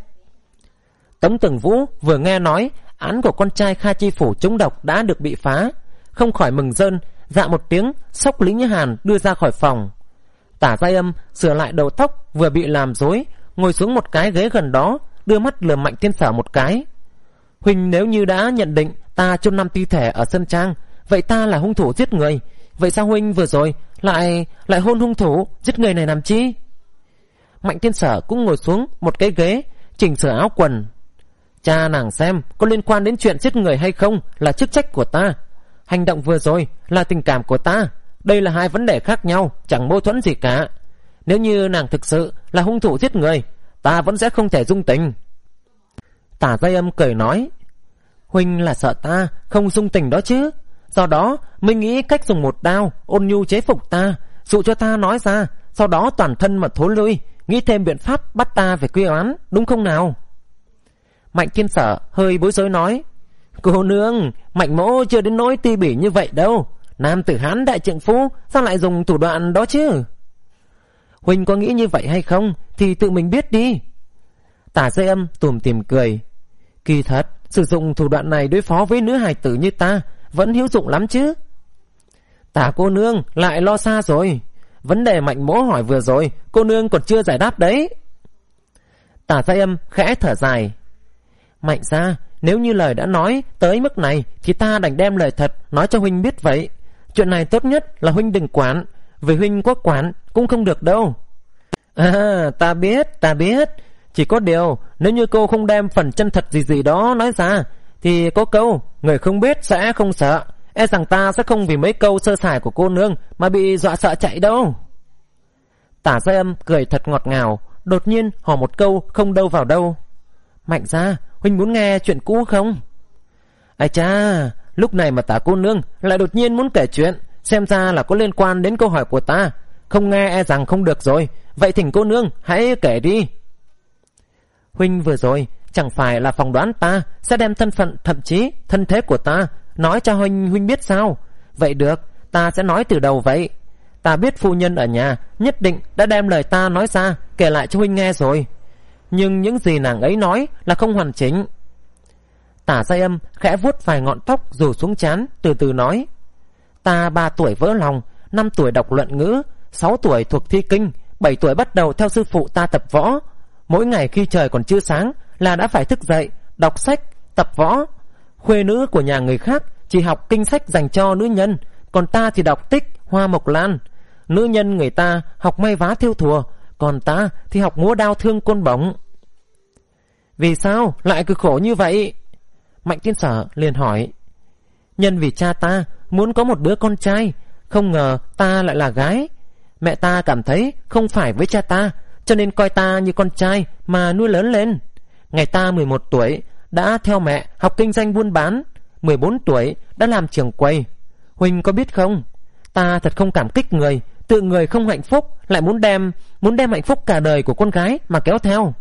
Tống Tường Vũ vừa nghe nói án của con trai Kha chi phủ trúng độc đã được bị phá, không khỏi mừng rơn, dạ một tiếng xốc Lý Như Hàn đưa ra khỏi phòng. Tả Giai Âm sửa lại đầu tóc vừa bị làm rối, ngồi xuống một cái ghế gần đó, đưa mắt lườm Mạnh Thiên Sở một cái. Huynh nếu như đã nhận định ta chôn năm thi thể ở Sơn Trang, vậy ta là hung thủ giết người. Vậy sao huynh vừa rồi lại lại hôn hung thủ giết người này làm chi? Mạnh Thiên Sở cũng ngồi xuống một cái ghế, chỉnh sửa áo quần. Cha nàng xem có liên quan đến chuyện giết người hay không là chức trách của ta. Hành động vừa rồi là tình cảm của ta. Đây là hai vấn đề khác nhau, chẳng mâu thuẫn gì cả. Nếu như nàng thực sự là hung thủ giết người, ta vẫn sẽ không thể dung tình. Tả Giai Âm cười nói: huynh là sợ ta không dung tình đó chứ, do đó mới nghĩ cách dùng một đao ôn nhu chế phục ta, dụ cho ta nói ra, sau đó toàn thân mà thối lui, nghĩ thêm biện pháp bắt ta về quy oán, đúng không nào? Mạnh Thiên Sở hơi bối rối nói: cô nương, Mạnh mỗ chưa đến nỗi ti bỉ như vậy đâu. Nam tử Hán đại trượng phu sao lại dùng thủ đoạn đó chứ? Huynh có nghĩ như vậy hay không thì tự mình biết đi. Tả Giai Âm tủm tỉm cười: kỳ thật sử dụng thủ đoạn này đối phó với nữ hài tử như ta vẫn hữu dụng lắm chứ. Tả cô nương lại lo xa rồi. Vấn đề Mạnh mỗ hỏi vừa rồi cô nương còn chưa giải đáp đấy. Tả Giai Âm khẽ thở dài: Mạnh gia, nếu như lời đã nói tới mức này thì ta đành đem lời thật nói cho huynh biết vậy. Chuyện này tốt nhất là huynh đừng quản, vì huynh có quản cũng không được đâu. À, ta biết, ta biết. Chỉ có điều nếu như cô không đem phần chân thật gì gì đó nói ra thì có câu người không biết sẽ không sợ. E rằng ta sẽ không vì mấy câu sơ sài của cô nương mà bị dọa sợ chạy đâu. Tả Giai Âm cười thật ngọt ngào, đột nhiên hỏi một câu không đâu vào đâu: Mạnh gia, huynh muốn nghe chuyện cũ không? Ai cha, lúc này mà Tả cô nương lại đột nhiên muốn kể chuyện, xem ra là có liên quan đến câu hỏi của ta. Không nghe e rằng không được rồi. Vậy thỉnh cô nương hãy kể đi. Huynh vừa rồi chẳng phải là phỏng đoán ta sẽ đem thân phận, thậm chí thân thế của ta nói cho huynh huynh biết sao? Vậy được, ta sẽ nói từ đầu vậy. Ta biết phu nhân ở nhà nhất định đã đem lời ta nói ra kể lại cho huynh nghe rồi, nhưng những gì nàng ấy nói là không hoàn chỉnh. Tả Giai Âm khẽ vuốt vài ngọn tóc rủ xuống trán, từ từ nói: ta ba tuổi vỡ lòng, năm tuổi đọc luận ngữ, sáu tuổi thuộc thi kinh, bảy tuổi bắt đầu theo sư phụ ta tập võ, mỗi ngày khi trời còn chưa sáng là đã phải thức dậy, đọc sách, tập võ. Khuê nữ của nhà người khác chỉ học kinh sách dành cho nữ nhân, còn ta thì đọc tích, hoa mộc lan. Nữ nhân người ta học may vá thêu thùa, còn ta thì học múa đao thương côn bổng. Vì sao lại cực khổ như vậy? Mạnh Thiên Sở liền hỏi. Nhân vì cha ta muốn có một đứa con trai, không ngờ ta lại là gái. Mẹ ta cảm thấy không phải với cha ta, cho nên coi ta như con trai mà nuôi lớn lên. Ngày ta mười một tuổi đã theo mẹ học kinh doanh buôn bán, mười bốn tuổi đã làm trưởng quầy. Huynh có biết không, ta thật không cảm kích người, tự người không hạnh phúc lại muốn đem muốn đem hạnh phúc cả đời của con gái mà kéo theo.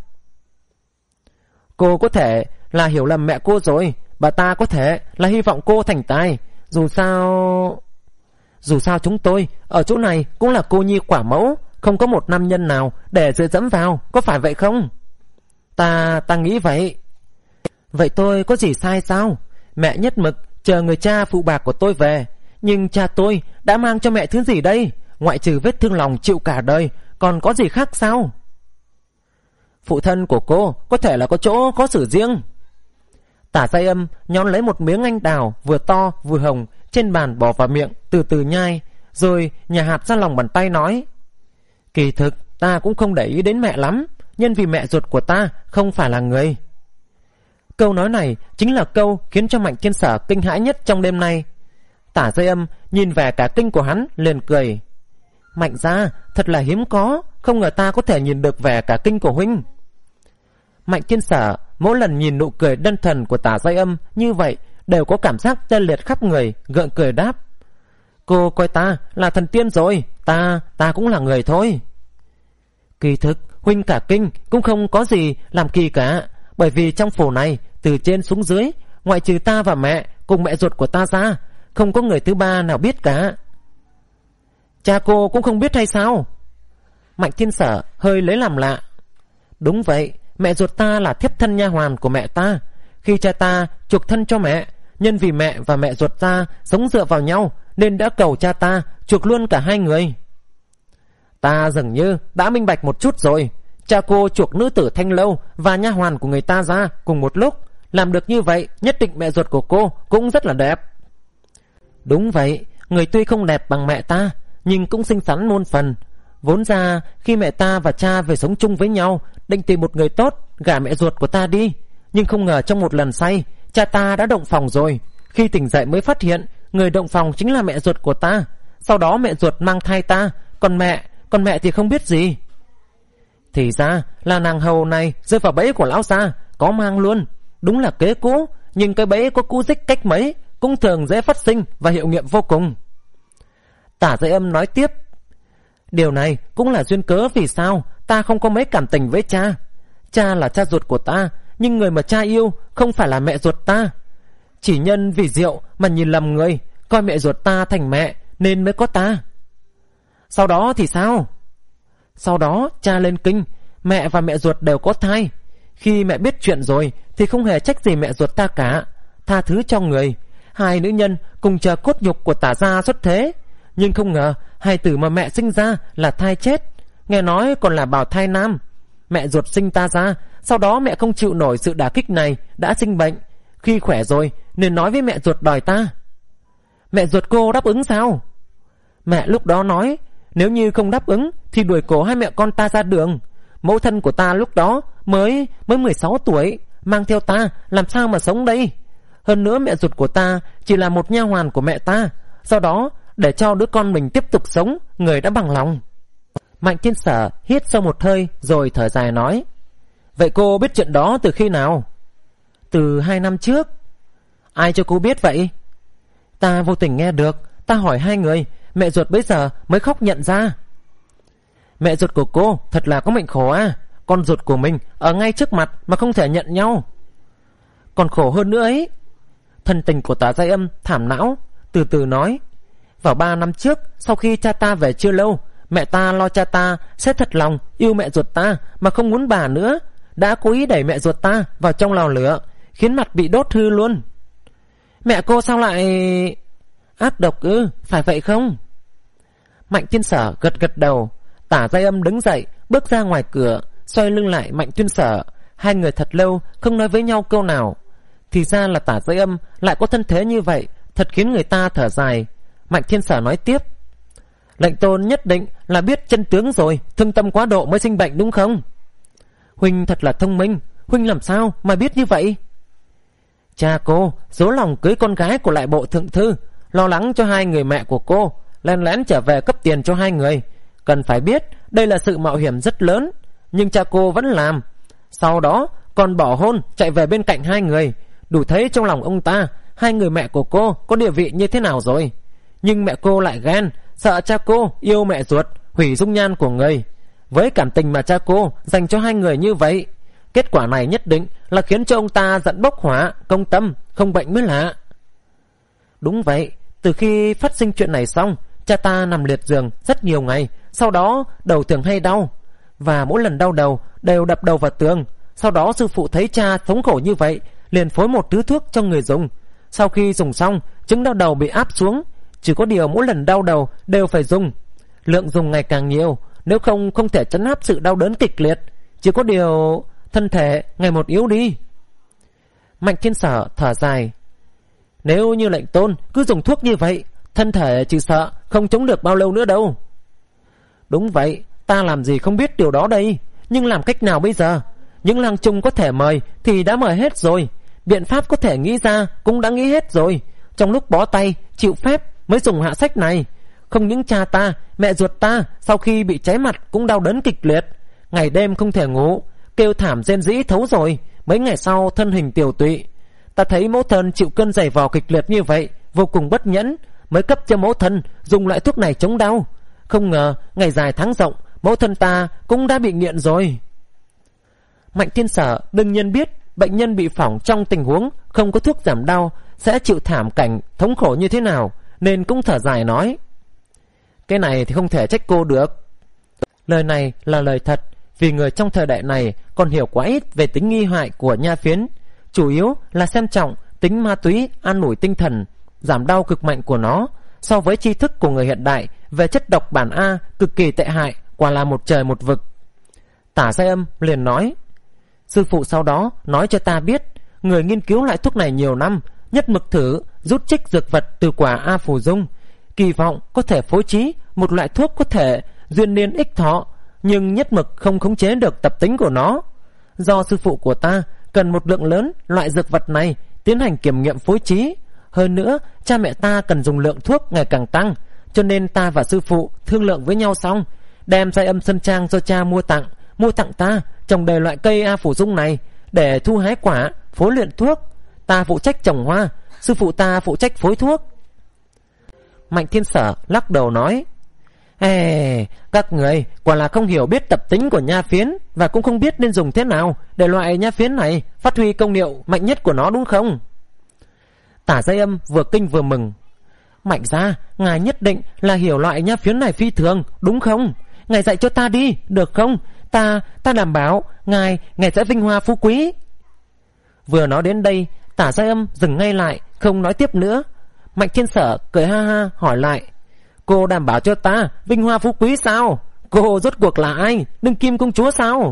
Cô có thể là hiểu lầm mẹ cô rồi, bà ta có thể là hy vọng cô thành tài. Dù sao Dù sao chúng tôi ở chỗ này cũng là cô nhi quả mẫu, không có một nam nhân nào để dựa dẫm vào, có phải vậy không? Ta ta nghĩ vậy. Vậy tôi có gì sai sao? Mẹ nhất mực chờ người cha phụ bạc của tôi về, nhưng cha tôi đã mang cho mẹ thứ gì đây? Ngoại trừ vết thương lòng chịu cả đời, còn có gì khác sao? Phụ thân của cô có thể là có chỗ có xử riêng. Tả Giai Âm nhón lấy một miếng anh đào vừa to vừa hồng trên bàn bỏ vào miệng, từ từ nhai, rồi nhả hạt ra lòng bàn tay nói. Kỳ thực ta cũng không để ý đến mẹ lắm, nhân vì mẹ ruột của ta không phải là người. Câu nói này chính là câu khiến cho Mạnh Thiên Sở kinh hãi nhất trong đêm nay. Tả Giai Âm nhìn vẻ cả kinh của hắn liền cười. Mạnh gia thật là hiếm có, không ngờ ta có thể nhìn được vẻ cả kinh của huynh. Mạnh Thiên Sở mỗi lần nhìn nụ cười đơn thuần của Tả Giai Âm như vậy đều có cảm giác tê liệt khắp người, gượng cười đáp. Cô coi ta là thần tiên rồi, ta ta cũng là người thôi. Kỳ thực huynh cả kinh cũng không có gì làm kỳ cả, bởi vì trong phủ này từ trên xuống dưới, ngoại trừ ta và mẹ cùng mẹ ruột của ta ra, không có người thứ ba nào biết cả. Cha cô cũng không biết hay sao? Mạnh Thiên Sở hơi lấy làm lạ. Đúng vậy, mẹ ruột ta là thiếp thân nha hoàn của mẹ ta. Khi cha ta chuộc thân cho mẹ, nhân vì mẹ và mẹ ruột ta sống dựa vào nhau, nên đã cầu cha ta chuộc luôn cả hai người. Ta dường như đã minh bạch một chút rồi. Cha cô chuộc nữ tử Thanh Lâu và nha hoàn của người ta ra cùng một lúc. Làm được như vậy, nhất định mẹ ruột của cô cũng rất là đẹp. Đúng vậy, người tuy không đẹp bằng mẹ ta, nhưng cũng xinh xắn muôn phần. Vốn ra khi mẹ ta và cha về sống chung với nhau, định tìm một người tốt gả mẹ ruột của ta đi. Nhưng không ngờ trong một lần say, cha ta đã động phòng rồi. Khi tỉnh dậy mới phát hiện người động phòng chính là mẹ ruột của ta. Sau đó mẹ ruột mang thai ta, Còn mẹ Còn mẹ thì không biết gì. Thì ra là nàng hầu này rơi vào bẫy của lão gia, có mang luôn. Đúng là kế cũ, nhưng cái bẫy có cú dích cách mấy cũng thường dễ phát sinh và hiệu nghiệm vô cùng. Tả Giai Âm nói tiếp. Điều này cũng là duyên cớ vì sao ta không có mấy cảm tình với cha. Cha là cha ruột của ta, nhưng người mà cha yêu không phải là mẹ ruột ta. Chỉ nhân vì rượu mà nhìn lầm người, coi mẹ ruột ta thành mẹ, nên mới có ta. Sau đó thì sao? Sau đó cha lên kinh, mẹ và mẹ ruột đều có thai. Khi mẹ biết chuyện rồi thì không hề trách gì mẹ ruột ta cả, tha thứ cho người. Hai nữ nhân cùng chờ cốt nhục của Tả gia xuất thế. Nhưng không ngờ hai tử mà mẹ sinh ra là thai chết, nghe nói còn là bào thai nam. Mẹ ruột sinh ta ra, sau đó mẹ không chịu nổi sự đả kích này, đã sinh bệnh. Khi khỏe rồi nên nói với mẹ ruột đòi ta. Mẹ ruột cô đáp ứng sao? Mẹ lúc đó nói nếu như không đáp ứng thì đuổi cổ hai mẹ con ta ra đường. Mẫu thân của ta lúc đó mới mới mười sáu tuổi, mang theo ta làm sao mà sống đây? Hơn nữa mẹ ruột của ta chỉ là một nha hoàn của mẹ ta. Sau đó để cho đứa con mình tiếp tục sống, người đã bằng lòng. Mạnh Thiên Sở hít sâu một hơi rồi thở dài nói. Vậy cô biết chuyện đó từ khi nào? Từ hai năm trước. Ai cho cô biết vậy? Ta vô tình nghe được. Ta hỏi hai người, mẹ ruột bấy giờ mới khóc nhận ra. Mẹ ruột của cô thật là có mệnh khổ à. Con ruột của mình ở ngay trước mặt mà không thể nhận nhau. Còn khổ hơn nữa ấy. Thần tình của Tả Giai Âm thảm não, từ từ nói. Vào ba năm trước, sau khi cha ta về chưa lâu, mẹ ta lo cha ta sẽ thật lòng yêu mẹ ruột ta mà không muốn bà nữa, đã cố ý đẩy mẹ ruột ta vào trong lò lửa, khiến mặt bị đốt hư luôn. Mẹ cô sao lại... Ác độc ư, phải vậy không? Mạnh Thiên Sở gật gật đầu. Tả Giai Âm đứng dậy, bước ra ngoài cửa, xoay lưng lại Mạnh Thiên Sở. Hai người thật lâu không nói với nhau câu nào. Thì ra là Tả Giai Âm lại có thân thế như vậy, thật khiến người ta thở dài. Mạnh Thiên Sở nói tiếp: lệnh tôn nhất định là biết chân tướng rồi, thương tâm quá độ mới sinh bệnh đúng không? Huynh thật là thông minh, huynh làm sao mà biết như vậy? Cha cô dối lòng cưới con gái của lại bộ thượng thư, lo lắng cho hai người mẹ của cô, lén lén trở về cấp tiền cho hai người. Cần phải biết đây là sự mạo hiểm rất lớn, nhưng cha cô vẫn làm. Sau đó còn bỏ hôn chạy về bên cạnh hai người, đủ thấy trong lòng ông ta hai người mẹ của cô có địa vị như thế nào rồi. Nhưng mẹ cô lại ghen, sợ cha cô yêu mẹ ruột, hủy dung nhan của người. Với cảm tình mà cha cô dành cho hai người như vậy, kết quả này nhất định là khiến cho ông ta giận bốc hỏa, công tâm, không bệnh mới lạ. Đúng vậy, từ khi phát sinh chuyện này xong, cha ta nằm liệt giường rất nhiều ngày, sau đó đầu thường hay đau, và mỗi lần đau đầu đều đập đầu vào tường. Sau đó sư phụ thấy cha thống khổ như vậy, liền phối một thứ thuốc cho người dùng. Sau khi dùng xong, chứng đau đầu bị áp xuống, chỉ có điều mỗi lần đau đầu đều phải dùng. Lượng dùng ngày càng nhiều, nếu không không thể trấn áp sự đau đớn kịch liệt. Chỉ có điều thân thể ngày một yếu đi. Mạnh Thiên Sở thở dài: nếu như lệnh tôn cứ dùng thuốc như vậy, thân thể chỉ sợ không chống được bao lâu nữa đâu. Đúng vậy, ta làm gì không biết điều đó đây. Nhưng làm cách nào bây giờ? Những lang trung có thể mời thì đã mời hết rồi, biện pháp có thể nghĩ ra cũng đã nghĩ hết rồi. Trong lúc bó tay chịu phép mới dùng hạ sách này. Không những cha ta, mẹ ruột ta sau khi bị cháy mặt cũng đau đớn kịch liệt, ngày đêm không thể ngủ, kêu thảm rên rỉ thấu rồi. Mấy ngày sau thân hình tiều tụy. Ta thấy mẫu thân chịu cơn giày vò kịch liệt như vậy, vô cùng bất nhẫn, mới cấp cho mẫu thân dùng loại thuốc này chống đau. Không ngờ ngày dài tháng rộng, mẫu thân ta cũng đã bị nghiện rồi. Mạnh Thiên Sở đương nhiên biết bệnh nhân bị phỏng trong tình huống không có thuốc giảm đau sẽ chịu thảm cảnh thống khổ như thế nào, nên cũng thở dài nói: cái này thì không thể trách cô được. Lời này là lời thật, vì người trong thời đại này còn hiểu quá ít về tính nghi hại của nha phiến, chủ yếu là xem trọng tính ma túy an ủi tinh thần, giảm đau cực mạnh của nó. So với tri thức của người hiện đại về chất độc bản A cực kỳ tệ hại, quả là một trời một vực. Tả Giai Âm liền nói: sư phụ sau đó nói cho ta biết, người nghiên cứu loại thuốc này nhiều năm, nhất mực thử rút trích dược vật từ quả A phù dung, kỳ vọng có thể phối trí một loại thuốc có thể duyên niên ích thọ, nhưng nhất mực không khống chế được tập tính của nó. Do sư phụ của ta cần một lượng lớn loại dược vật này tiến hành kiểm nghiệm phối trí, hơn nữa cha mẹ ta cần dùng lượng thuốc ngày càng tăng, cho nên ta và sư phụ thương lượng với nhau xong, đem Giai Âm Sơn Trang do cha mua tặng, mua tặng ta trồng đầy loại cây A phù dung này để thu hái quả, phối luyện thuốc. Ta phụ trách trồng hoa, sư phụ ta phụ trách phối thuốc. Mạnh Thiên Sở lắc đầu nói: ê, các người quả là không hiểu biết tập tính của nha phiến, và cũng không biết nên dùng thế nào để loại nha phiến này phát huy công hiệu mạnh nhất của nó đúng không? Tả Giai Âm vừa kinh vừa mừng: Mạnh gia, ngài nhất định là hiểu loại nha phiến này phi thường đúng không? Ngài dạy cho ta đi được không? Ta ta đảm bảo ngài ngài sẽ vinh hoa phú quý. Vừa nói đến đây, Tả Giai Âm dừng ngay lại, không nói tiếp nữa. Mạnh Thiên Sở cười ha ha hỏi lại: cô đảm bảo cho ta vinh hoa phú quý sao? Cô rốt cuộc là ai? Đương kim công chúa sao?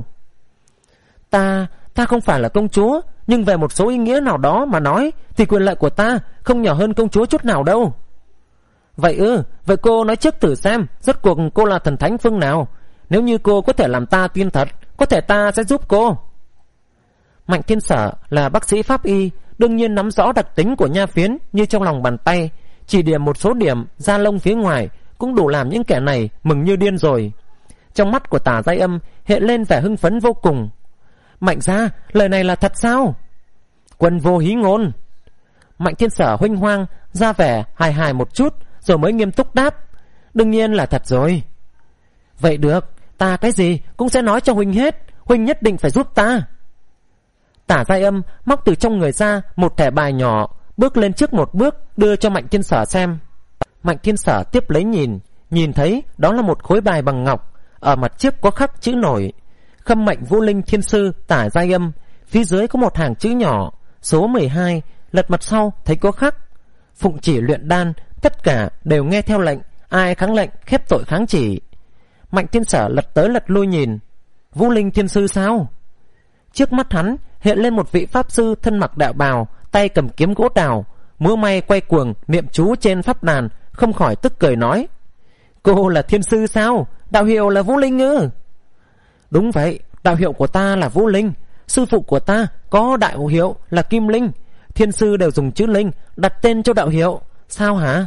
Ta ta không phải là công chúa, nhưng về một số ý nghĩa nào đó mà nói thì quyền lợi của ta không nhỏ hơn công chúa chút nào đâu. Vậy ư? Vậy cô nói trước thử xem, rốt cuộc cô là thần thánh phương nào? Nếu như cô có thể làm ta tin thật, có thể ta sẽ giúp cô. Mạnh Thiên Sở là bác sĩ pháp y, đương nhiên nắm rõ đặc tính của nha phiến như trong lòng bàn tay. Chỉ điểm một số điểm da lông phía ngoài cũng đủ làm những kẻ này mừng như điên rồi. Trong mắt của Tả Giai Âm hiện lên vẻ hưng phấn vô cùng. Mạnh gia, lời này là thật sao? Quân vô hí ngôn. Mạnh Thiên Sở huênh hoang ra vẻ hài hài một chút rồi mới nghiêm túc đáp: đương nhiên là thật rồi. Vậy được, ta cái gì cũng sẽ nói cho huynh hết, huynh nhất định phải giúp ta. Tả Giai Âm móc từ trong người ra một thẻ bài nhỏ, bước lên trước một bước đưa cho Mạnh Thiên Sở xem. Mạnh Thiên Sở tiếp lấy nhìn, nhìn thấy đó là một khối bài bằng ngọc, ở mặt trước có khắc chữ nổi: Khâm mệnh Vũ Linh Thiên Sư Tả Giai Âm. Phía dưới có một hàng chữ nhỏ số mười hai, lật mặt sau thấy có khắc: Phụng chỉ luyện đan, tất cả đều nghe theo lệnh, ai kháng lệnh khép tội kháng chỉ. Mạnh Thiên Sở lật tới lật lui nhìn. Vũ Linh thiên sư sao? Trước mắt hắn hiện lên một vị pháp sư thân mặc đạo bào, tay cầm kiếm gỗ đào, múa may quay cuồng niệm chú trên pháp đàn, không khỏi tức cười nói: Cô là thiên sư sao? Đạo hiệu là Vũ Linh ư? Đúng vậy, đạo hiệu của ta là Vũ Linh. Sư phụ của ta có đạo hiệu là Kim Linh. Thiên sư đều dùng chữ Linh đặt tên cho đạo hiệu. Sao hả?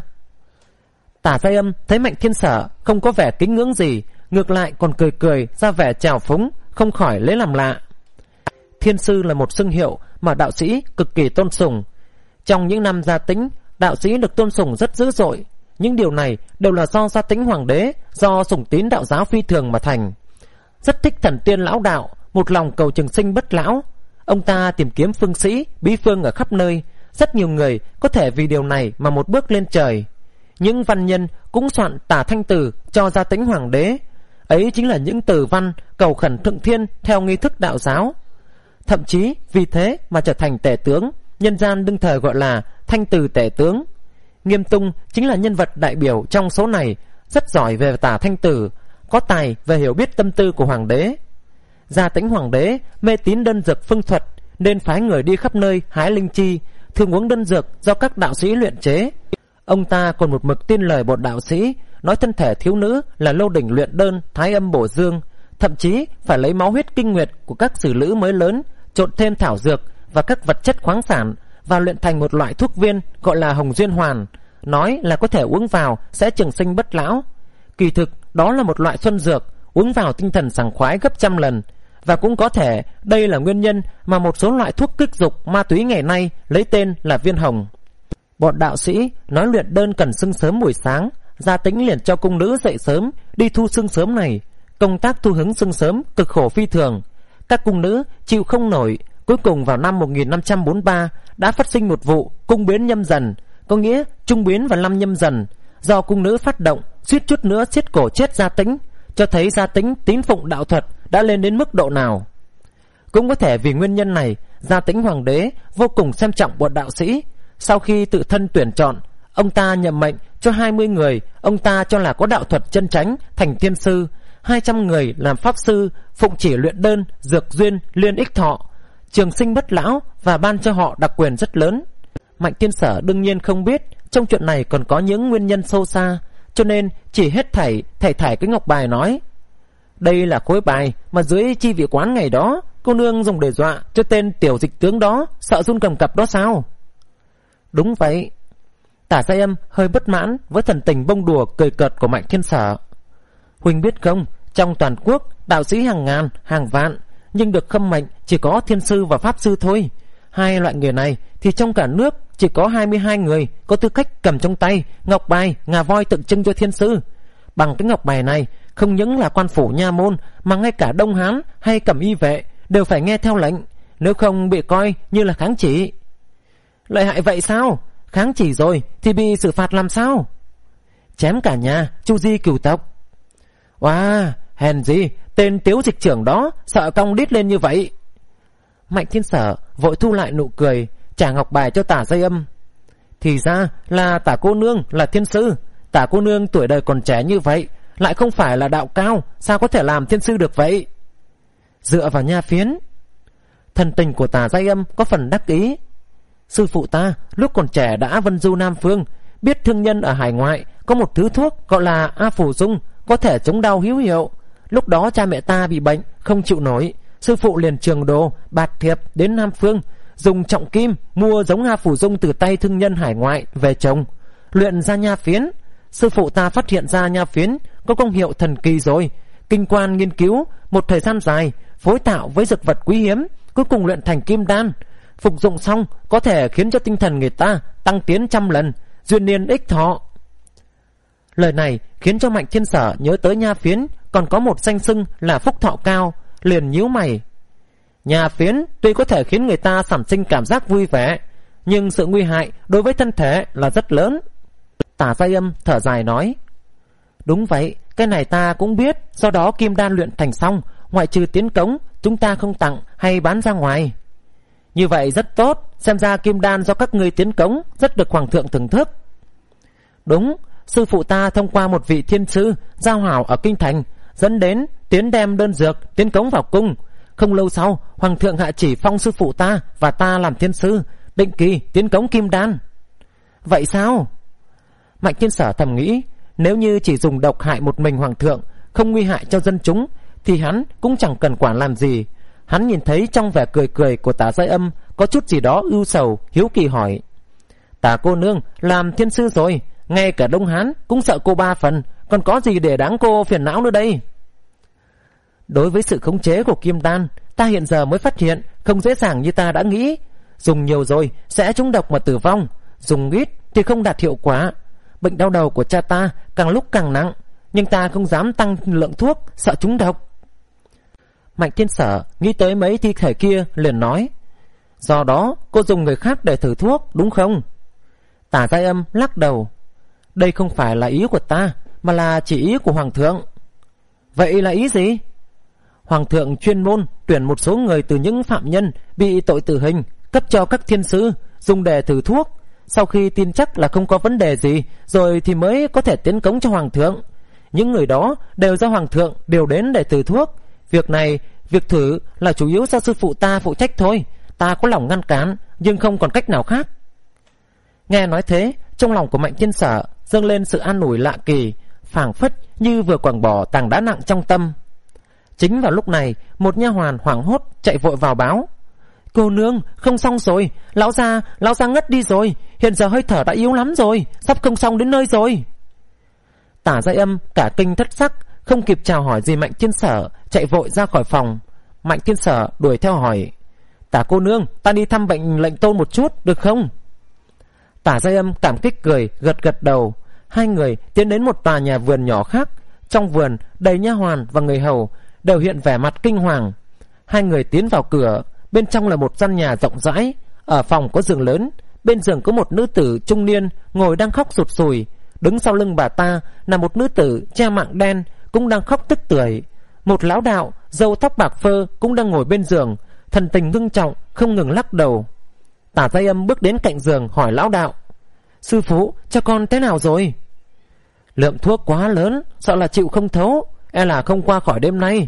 Tả Giai Âm thấy Mạnh Thiên Sở không có vẻ kính ngưỡng gì, ngược lại còn cười cười ra vẻ trào phúng, không khỏi lấy làm lạ. Thiên sư là một xưng hiệu mà đạo sĩ cực kỳ tôn sùng. Trong những năm Gia Tĩnh, đạo sĩ được tôn sùng rất dữ dội. Những điều này đều là do Gia Tĩnh hoàng đế, do sủng tín đạo giáo phi thường mà thành. Rất thích thần tiên lão đạo, một lòng cầu trường sinh bất lão. Ông ta tìm kiếm phương sĩ, bí phương ở khắp nơi. Rất nhiều người có thể vì điều này mà một bước lên trời. Những văn nhân cũng soạn tả thanh từ cho Gia Tĩnh hoàng đế. Ấy chính là những từ văn cầu khẩn thượng thiên theo nghi thức đạo giáo. Thậm chí vì thế mà trở thành tể tướng, nhân gian đương thời gọi là thanh từ tể tướng. Nghiêm Tung chính là nhân vật đại biểu trong số này, rất giỏi về tả thanh từ, có tài về hiểu biết tâm tư của hoàng đế. Gia Tĩnh hoàng đế mê tín đơn dược phương thuật, nên phái người đi khắp nơi hái linh chi, thường uống đơn dược do các đạo sĩ luyện chế. Ông ta còn một mực tin lời một đạo sĩ nói thân thể thiếu nữ là lô đỉnh luyện đơn, thái âm bổ dương, thậm chí phải lấy máu huyết kinh nguyệt của các xử nữ mới lớn, trộn thêm thảo dược và các vật chất khoáng sản và luyện thành một loại thuốc viên gọi là Hồng Duyên Hoàn, nói là có thể uống vào sẽ trường sinh bất lão. Kỳ thực đó là một loại xuân dược, uống vào tinh thần sảng khoái gấp trăm lần. Và cũng có thể đây là nguyên nhân mà một số loại thuốc kích dục ma túy ngày nay lấy tên là viên hồng. Bọn đạo sĩ nói luyện đơn cần xương sớm buổi sáng, Gia Tĩnh liền cho cung nữ dậy sớm đi thu xương sớm này. Công tác thu hứng xương sớm cực khổ phi thường. Các cung nữ chịu không nổi. Cuối cùng vào năm một nghìn năm trăm bốn mươi ba đã phát sinh một vụ cung biến nhâm dần, có nghĩa trung biến vào năm nhâm dần. Do cung nữ phát động, suýt chút nữa xiết cổ chết Gia Tĩnh, cho thấy Gia Tĩnh tín phụng đạo thuật đã lên đến mức độ nào. Cũng có thể vì nguyên nhân này, Gia Tĩnh hoàng đế vô cùng xem trọng bọn đạo sĩ. Sau khi tự thân tuyển chọn, ông ta nhậm mệnh cho hai mươi người ông ta cho là có đạo thuật chân chánh thành thiên sư, hai trăm người làm pháp sư, phụng chỉ luyện đơn, dược duyên, liên ích thọ, trường sinh bất lão, và ban cho họ đặc quyền rất lớn. Mạnh Thiên Sở đương nhiên không biết trong chuyện này còn có những nguyên nhân sâu xa, cho nên chỉ hết thảy thảy thảy cái ngọc bài nói: đây là khối bài mà dưới chi vị quán ngày đó cô nương dùng để dọa cho tên tiểu dịch tướng đó sợ run cầm cập đó sao? Đúng vậy. Tả Giai Âm hơi bất mãn với thần tình bông đùa cười cợt của Mạnh Thiên Sở. Huynh biết không, trong toàn quốc đạo sĩ hàng ngàn hàng vạn, nhưng được khâm mệnh chỉ có thiên sư và pháp sư thôi. Hai loại người này thì trong cả nước chỉ có hai mươi hai người có tư cách cầm trong tay ngọc bài ngà voi tượng trưng cho thiên sư. Bằng cái ngọc bài này, không những là quan phủ nha môn mà ngay cả Đông Hán hay cẩm y vệ đều phải nghe theo lệnh, nếu không bị coi như là kháng chỉ. Lợi hại vậy sao? Kháng chỉ rồi thì bị xử phạt làm sao? Chém cả nhà, chu di cửu tộc. Wow, hèn gì tên tiếu dịch trưởng đó sợ cong đít lên như vậy. Mạnh Thiên Sở vội thu lại nụ cười, trả ngọc bài cho Tả Giai Âm. Thì ra là Tả cô nương là thiên sư. Tả cô nương tuổi đời còn trẻ như vậy, lại không phải là đạo cao, sao có thể làm thiên sư được vậy? Dựa vào nha phiến. Thần tình của Tả Giai Âm có phần đắc ý. Sư phụ ta lúc còn trẻ đã vân du Nam Phương, biết thương nhân ở hải ngoại có một thứ thuốc gọi là A Phủ Dung, có thể chống đau hữu hiệu. Lúc đó cha mẹ ta bị bệnh không chịu nổi, sư phụ liền trường đồ bạt thiệp đến Nam Phương, dùng trọng kim mua giống A Phủ Dung từ tay thương nhân hải ngoại về trồng, luyện ra nha phiến. Sư phụ ta phát hiện ra nha phiến có công hiệu thần kỳ rồi, kinh quan nghiên cứu một thời gian dài, phối tạo với dược vật quý hiếm, cuối cùng luyện thành kim đan. Phục dụng xong có thể khiến cho tinh thần người ta tăng tiến trăm lần, duyên niên ích thọ. Lời này khiến cho Mạnh Thiên Sở nhớ tới nha phiến còn có một danh xưng là phúc thọ cao, liền nhíu mày. Nha phiến tuy có thể khiến người ta sản sinh cảm giác vui vẻ, nhưng sự nguy hại đối với thân thể là rất lớn. Tả Giai Âm thở dài nói: đúng vậy, cái này ta cũng biết. Do đó kim đan luyện thành xong, ngoại trừ tiến cống, chúng ta không tặng hay bán ra ngoài. Như vậy rất tốt, xem ra kim đan do các ngươi tiến cống rất được hoàng thượng thưởng thức. Đúng, sư phụ ta thông qua một vị thiên sư giao hảo ở kinh thành, dẫn đến tiến đem đơn dược tiến cống vào cung. Không lâu sau, hoàng thượng hạ chỉ phong sư phụ ta và ta làm thiên sư, định kỳ tiến cống kim đan. Vậy sao? Mạnh Thiên Sở thầm nghĩ, nếu như chỉ dùng độc hại một mình hoàng thượng, không nguy hại cho dân chúng, thì hắn cũng chẳng cần quản làm gì. Hắn nhìn thấy trong vẻ cười cười của Tả Giai Âm có chút gì đó ưu sầu, hiếu kỳ hỏi: Tả cô nương làm thiên sư rồi, ngay cả Đông Hán cũng sợ cô ba phần, còn có gì để đáng cô phiền não nữa đây? Đối với sự khống chế của kim đan, ta hiện giờ mới phát hiện không dễ dàng như ta đã nghĩ. Dùng nhiều rồi sẽ trúng độc mà tử vong, dùng ít thì không đạt hiệu quả. Bệnh đau đầu của cha ta càng lúc càng nặng, nhưng ta không dám tăng lượng thuốc, sợ trúng độc. Mạnh Thiên Sở nghĩ tới mấy thi thể kia liền nói: Do đó cô dùng người khác để thử thuốc đúng không? Tả Giai Âm lắc đầu: Đây không phải là ý của ta, mà là chỉ ý của hoàng thượng. Vậy là ý gì? Hoàng thượng chuyên môn tuyển một số người từ những phạm nhân bị tội tử hình, cấp cho các thiên sư dùng để thử thuốc. Sau khi tin chắc là không có vấn đề gì rồi thì mới có thể tiến cống cho hoàng thượng. Những người đó đều do hoàng thượng điều đến để thử thuốc. Việc này, việc thử là chủ yếu do sư phụ ta phụ trách thôi. Ta có lòng ngăn cản, nhưng không còn cách nào khác. Nghe nói thế, trong lòng của Mạnh Thiên Sở dâng lên sự an ủi lạ kỳ, phảng phất như vừa quẳng bỏ tảng đá nặng trong tâm. Chính vào lúc này, một nha hoàn hoảng hốt chạy vội vào báo: Cô nương, không xong rồi, lão gia, lão gia ngất đi rồi, hiện giờ hơi thở đã yếu lắm rồi, sắp không xong đến nơi rồi. Tả Giai Âm cả kinh thất sắc, không kịp chào hỏi gì Mạnh Thiên Sở, chạy vội ra khỏi phòng. Mạnh Thiên Sở đuổi theo hỏi: Tả cô nương, ta đi thăm bệnh lệnh tôn một chút được không? Tả Giai Âm cảm kích cười, gật gật đầu. Hai người tiến đến một tòa nhà vườn nhỏ khác. Trong vườn đầy nha hoàn và người hầu đều hiện vẻ mặt kinh hoàng. Hai người tiến vào cửa. Bên trong là một gian nhà rộng rãi. Ở phòng có giường lớn. Bên giường có một nữ tử trung niên ngồi đang khóc sụt sùi. Đứng sau lưng bà ta là một nữ tử che mạng đen, cũng đang khóc tức tưởi. Một lão đạo râu tóc bạc phơ cũng đang ngồi bên giường, thần tình ngưng trọng, không ngừng lắc đầu. Tả Giai Âm bước đến cạnh giường hỏi lão đạo: Sư phụ, cho con thế nào rồi? Lượng thuốc quá lớn, sợ là chịu không thấu, e là không qua khỏi đêm nay.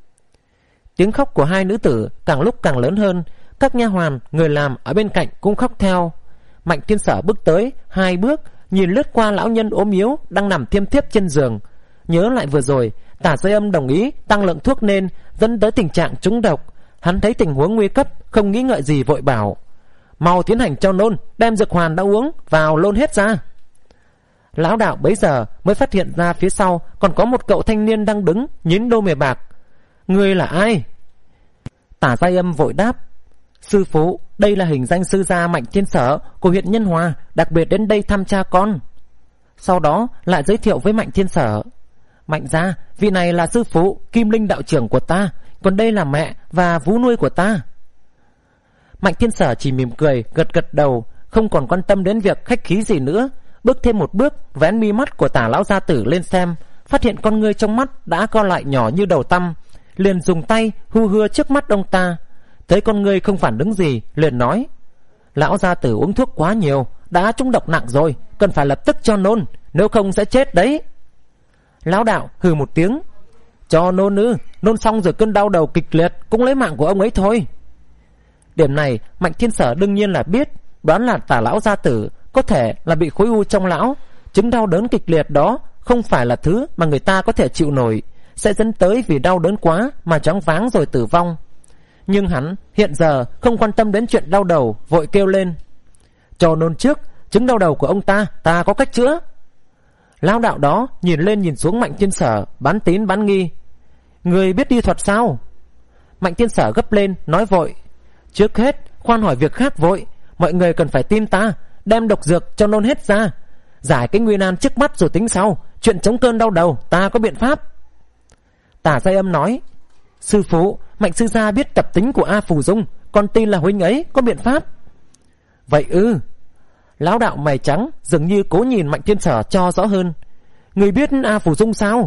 Tiếng khóc của hai nữ tử càng lúc càng lớn hơn. Các nha hoàn, người làm ở bên cạnh cũng khóc theo. Mạnh Thiên Sở bước tới hai bước, nhìn lướt qua lão nhân ốm yếu đang nằm thiêm thiếp trên giường. Nhớ lại vừa rồi Tả Giai Âm đồng ý tăng lượng thuốc nên dẫn tới tình trạng trúng độc. Hắn thấy tình huống nguy cấp, không nghĩ ngợi gì vội bảo: Mau tiến hành cho nôn, đem dược hoàn đã uống vào lôn hết ra. Lão đạo bấy giờ mới phát hiện ra phía sau còn có một cậu thanh niên đang đứng nhín đôi mày bạc. Ngươi là ai? Tả Giai Âm vội đáp: Sư phụ, đây là hình danh sư gia Mạnh Thiên Sở của huyện Nhân Hòa, đặc biệt đến đây thăm cha con. Sau đó lại giới thiệu với Mạnh Thiên Sở: Mạnh gia, vị này là sư phụ Kim Linh đạo trưởng của ta, còn đây là mẹ và vú nuôi của ta. Mạnh Thiên Sở chỉ mỉm cười, gật gật đầu, không còn quan tâm đến việc khách khí gì nữa. Bước thêm một bước, vén mi mắt của Tả lão gia tử lên xem, phát hiện con ngươi trong mắt đã co lại nhỏ như đầu tăm, liền dùng tay hu hưa trước mắt ông ta. Thấy con ngươi không phản ứng gì, liền nói: Lão gia tử uống thuốc quá nhiều, đã trúng độc nặng rồi, cần phải lập tức cho nôn, nếu không sẽ chết đấy. Lão đạo hừ một tiếng: Cho nôn ư? Nôn xong rồi cơn đau đầu kịch liệt cũng lấy mạng của ông ấy thôi. Điểm này Mạnh Thiên Sở đương nhiên là biết, đoán là Tả lão gia tử có thể là bị khối u trong lão. Chứng đau đớn kịch liệt đó không phải là thứ mà người ta có thể chịu nổi, sẽ dẫn tới vì đau đớn quá mà choáng váng rồi tử vong. Nhưng hắn hiện giờ không quan tâm đến chuyện đau đầu, vội kêu lên: Cho nôn trước, chứng đau đầu của ông ta ta có cách chữa. Lão đạo đó nhìn lên nhìn xuống Mạnh Thiên Sở, bán tín bán nghi: Người biết y thuật sao? Mạnh Thiên Sở gấp lên nói vội: Trước hết khoan hỏi việc khác vội, mọi người cần phải tin ta, đem độc dược cho nôn hết ra, giải cái nguy nan trước mắt rồi tính sau. Chuyện chống cơn đau đầu ta có biện pháp. Tả Giai Âm nói: Sư phụ, Mạnh sư gia biết tập tính của A Phù Dung, con tin là huynh ấy có biện pháp. Vậy ư? Lão đạo mày trắng dường như cố nhìn Mạnh Thiên Sở cho rõ hơn. Người biết A Phù Dung sao?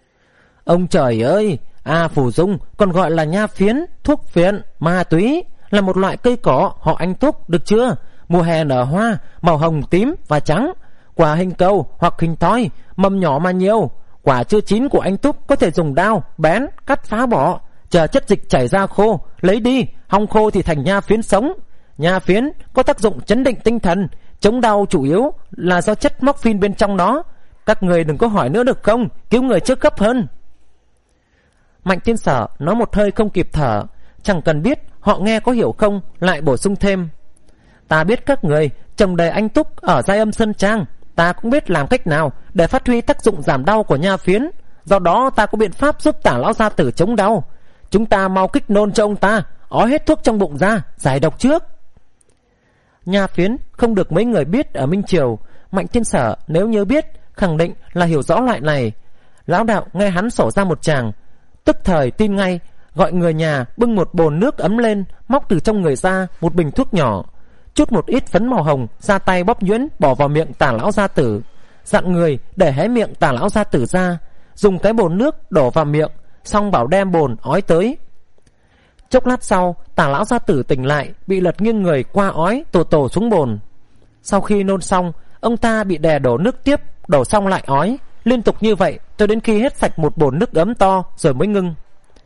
Ông trời ơi, A Phù Dung còn gọi là nha phiến, thuốc phiện, ma túy, là một loại cây cỏ họ Anh Túc, được chưa? Mùa hè nở hoa, màu hồng, tím và trắng, quả hình cầu hoặc hình thoi, mầm nhỏ mà nhiều. Quả chưa chín của anh Túc có thể dùng dao bén cắt phá bỏ, chờ chất dịch chảy ra khô, lấy đi, hong khô thì thành nha phiến sống. Nha phiến có tác dụng chấn định tinh thần, chống đau chủ yếu là do chất morphine bên trong nó. Các người đừng có hỏi nữa được không, cứu người trước gấp hơn. Mạnh Thiên Sở nói một hơi không kịp thở, chẳng cần biết họ nghe có hiểu không, lại bổ sung thêm: ta biết các người trồng đầy anh Túc ở Giai Âm Sơn Trang, ta cũng biết làm cách nào để phát huy tác dụng giảm đau của nha phiến. Do đó ta có biện pháp giúp Tả lão gia tử chống đau. Chúng ta mau kích nôn cho ông ta, ói hết thuốc trong bụng ra, giải độc trước. Nha phiến không được mấy người biết ở Minh Triều. Mạnh Thiên Sở nếu như biết, khẳng định là hiểu rõ loại này. Lão đạo nghe hắn sổ ra một tràng, tức thời tin ngay, gọi người nhà bưng một bồn nước ấm lên, móc từ trong người ra một bình thuốc nhỏ, chút một ít phấn màu hồng, ra tay bóp nhuyễn bỏ vào miệng Tả lão gia tử, dặn người để hé miệng Tả lão gia tử ra, dùng cái bồn nước đổ vào miệng, xong bảo đem bồn ói tới. Chốc lát sau, Tả lão gia tử tỉnh lại, bị lật nghiêng người qua ói tổ tổ xuống bồn. Sau khi nôn xong, ông ta bị đè đổ nước tiếp, đổ xong lại ói, liên tục như vậy cho đến khi hết sạch một bồn nước ấm to rồi mới ngưng.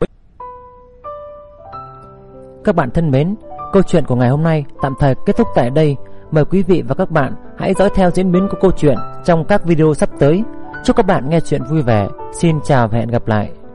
Các bạn thân mến, câu chuyện của ngày hôm nay tạm thời kết thúc tại đây. Mời quý vị và các bạn hãy dõi theo diễn biến của câu chuyện trong các video sắp tới. Chúc các bạn nghe chuyện vui vẻ. Xin chào và hẹn gặp lại.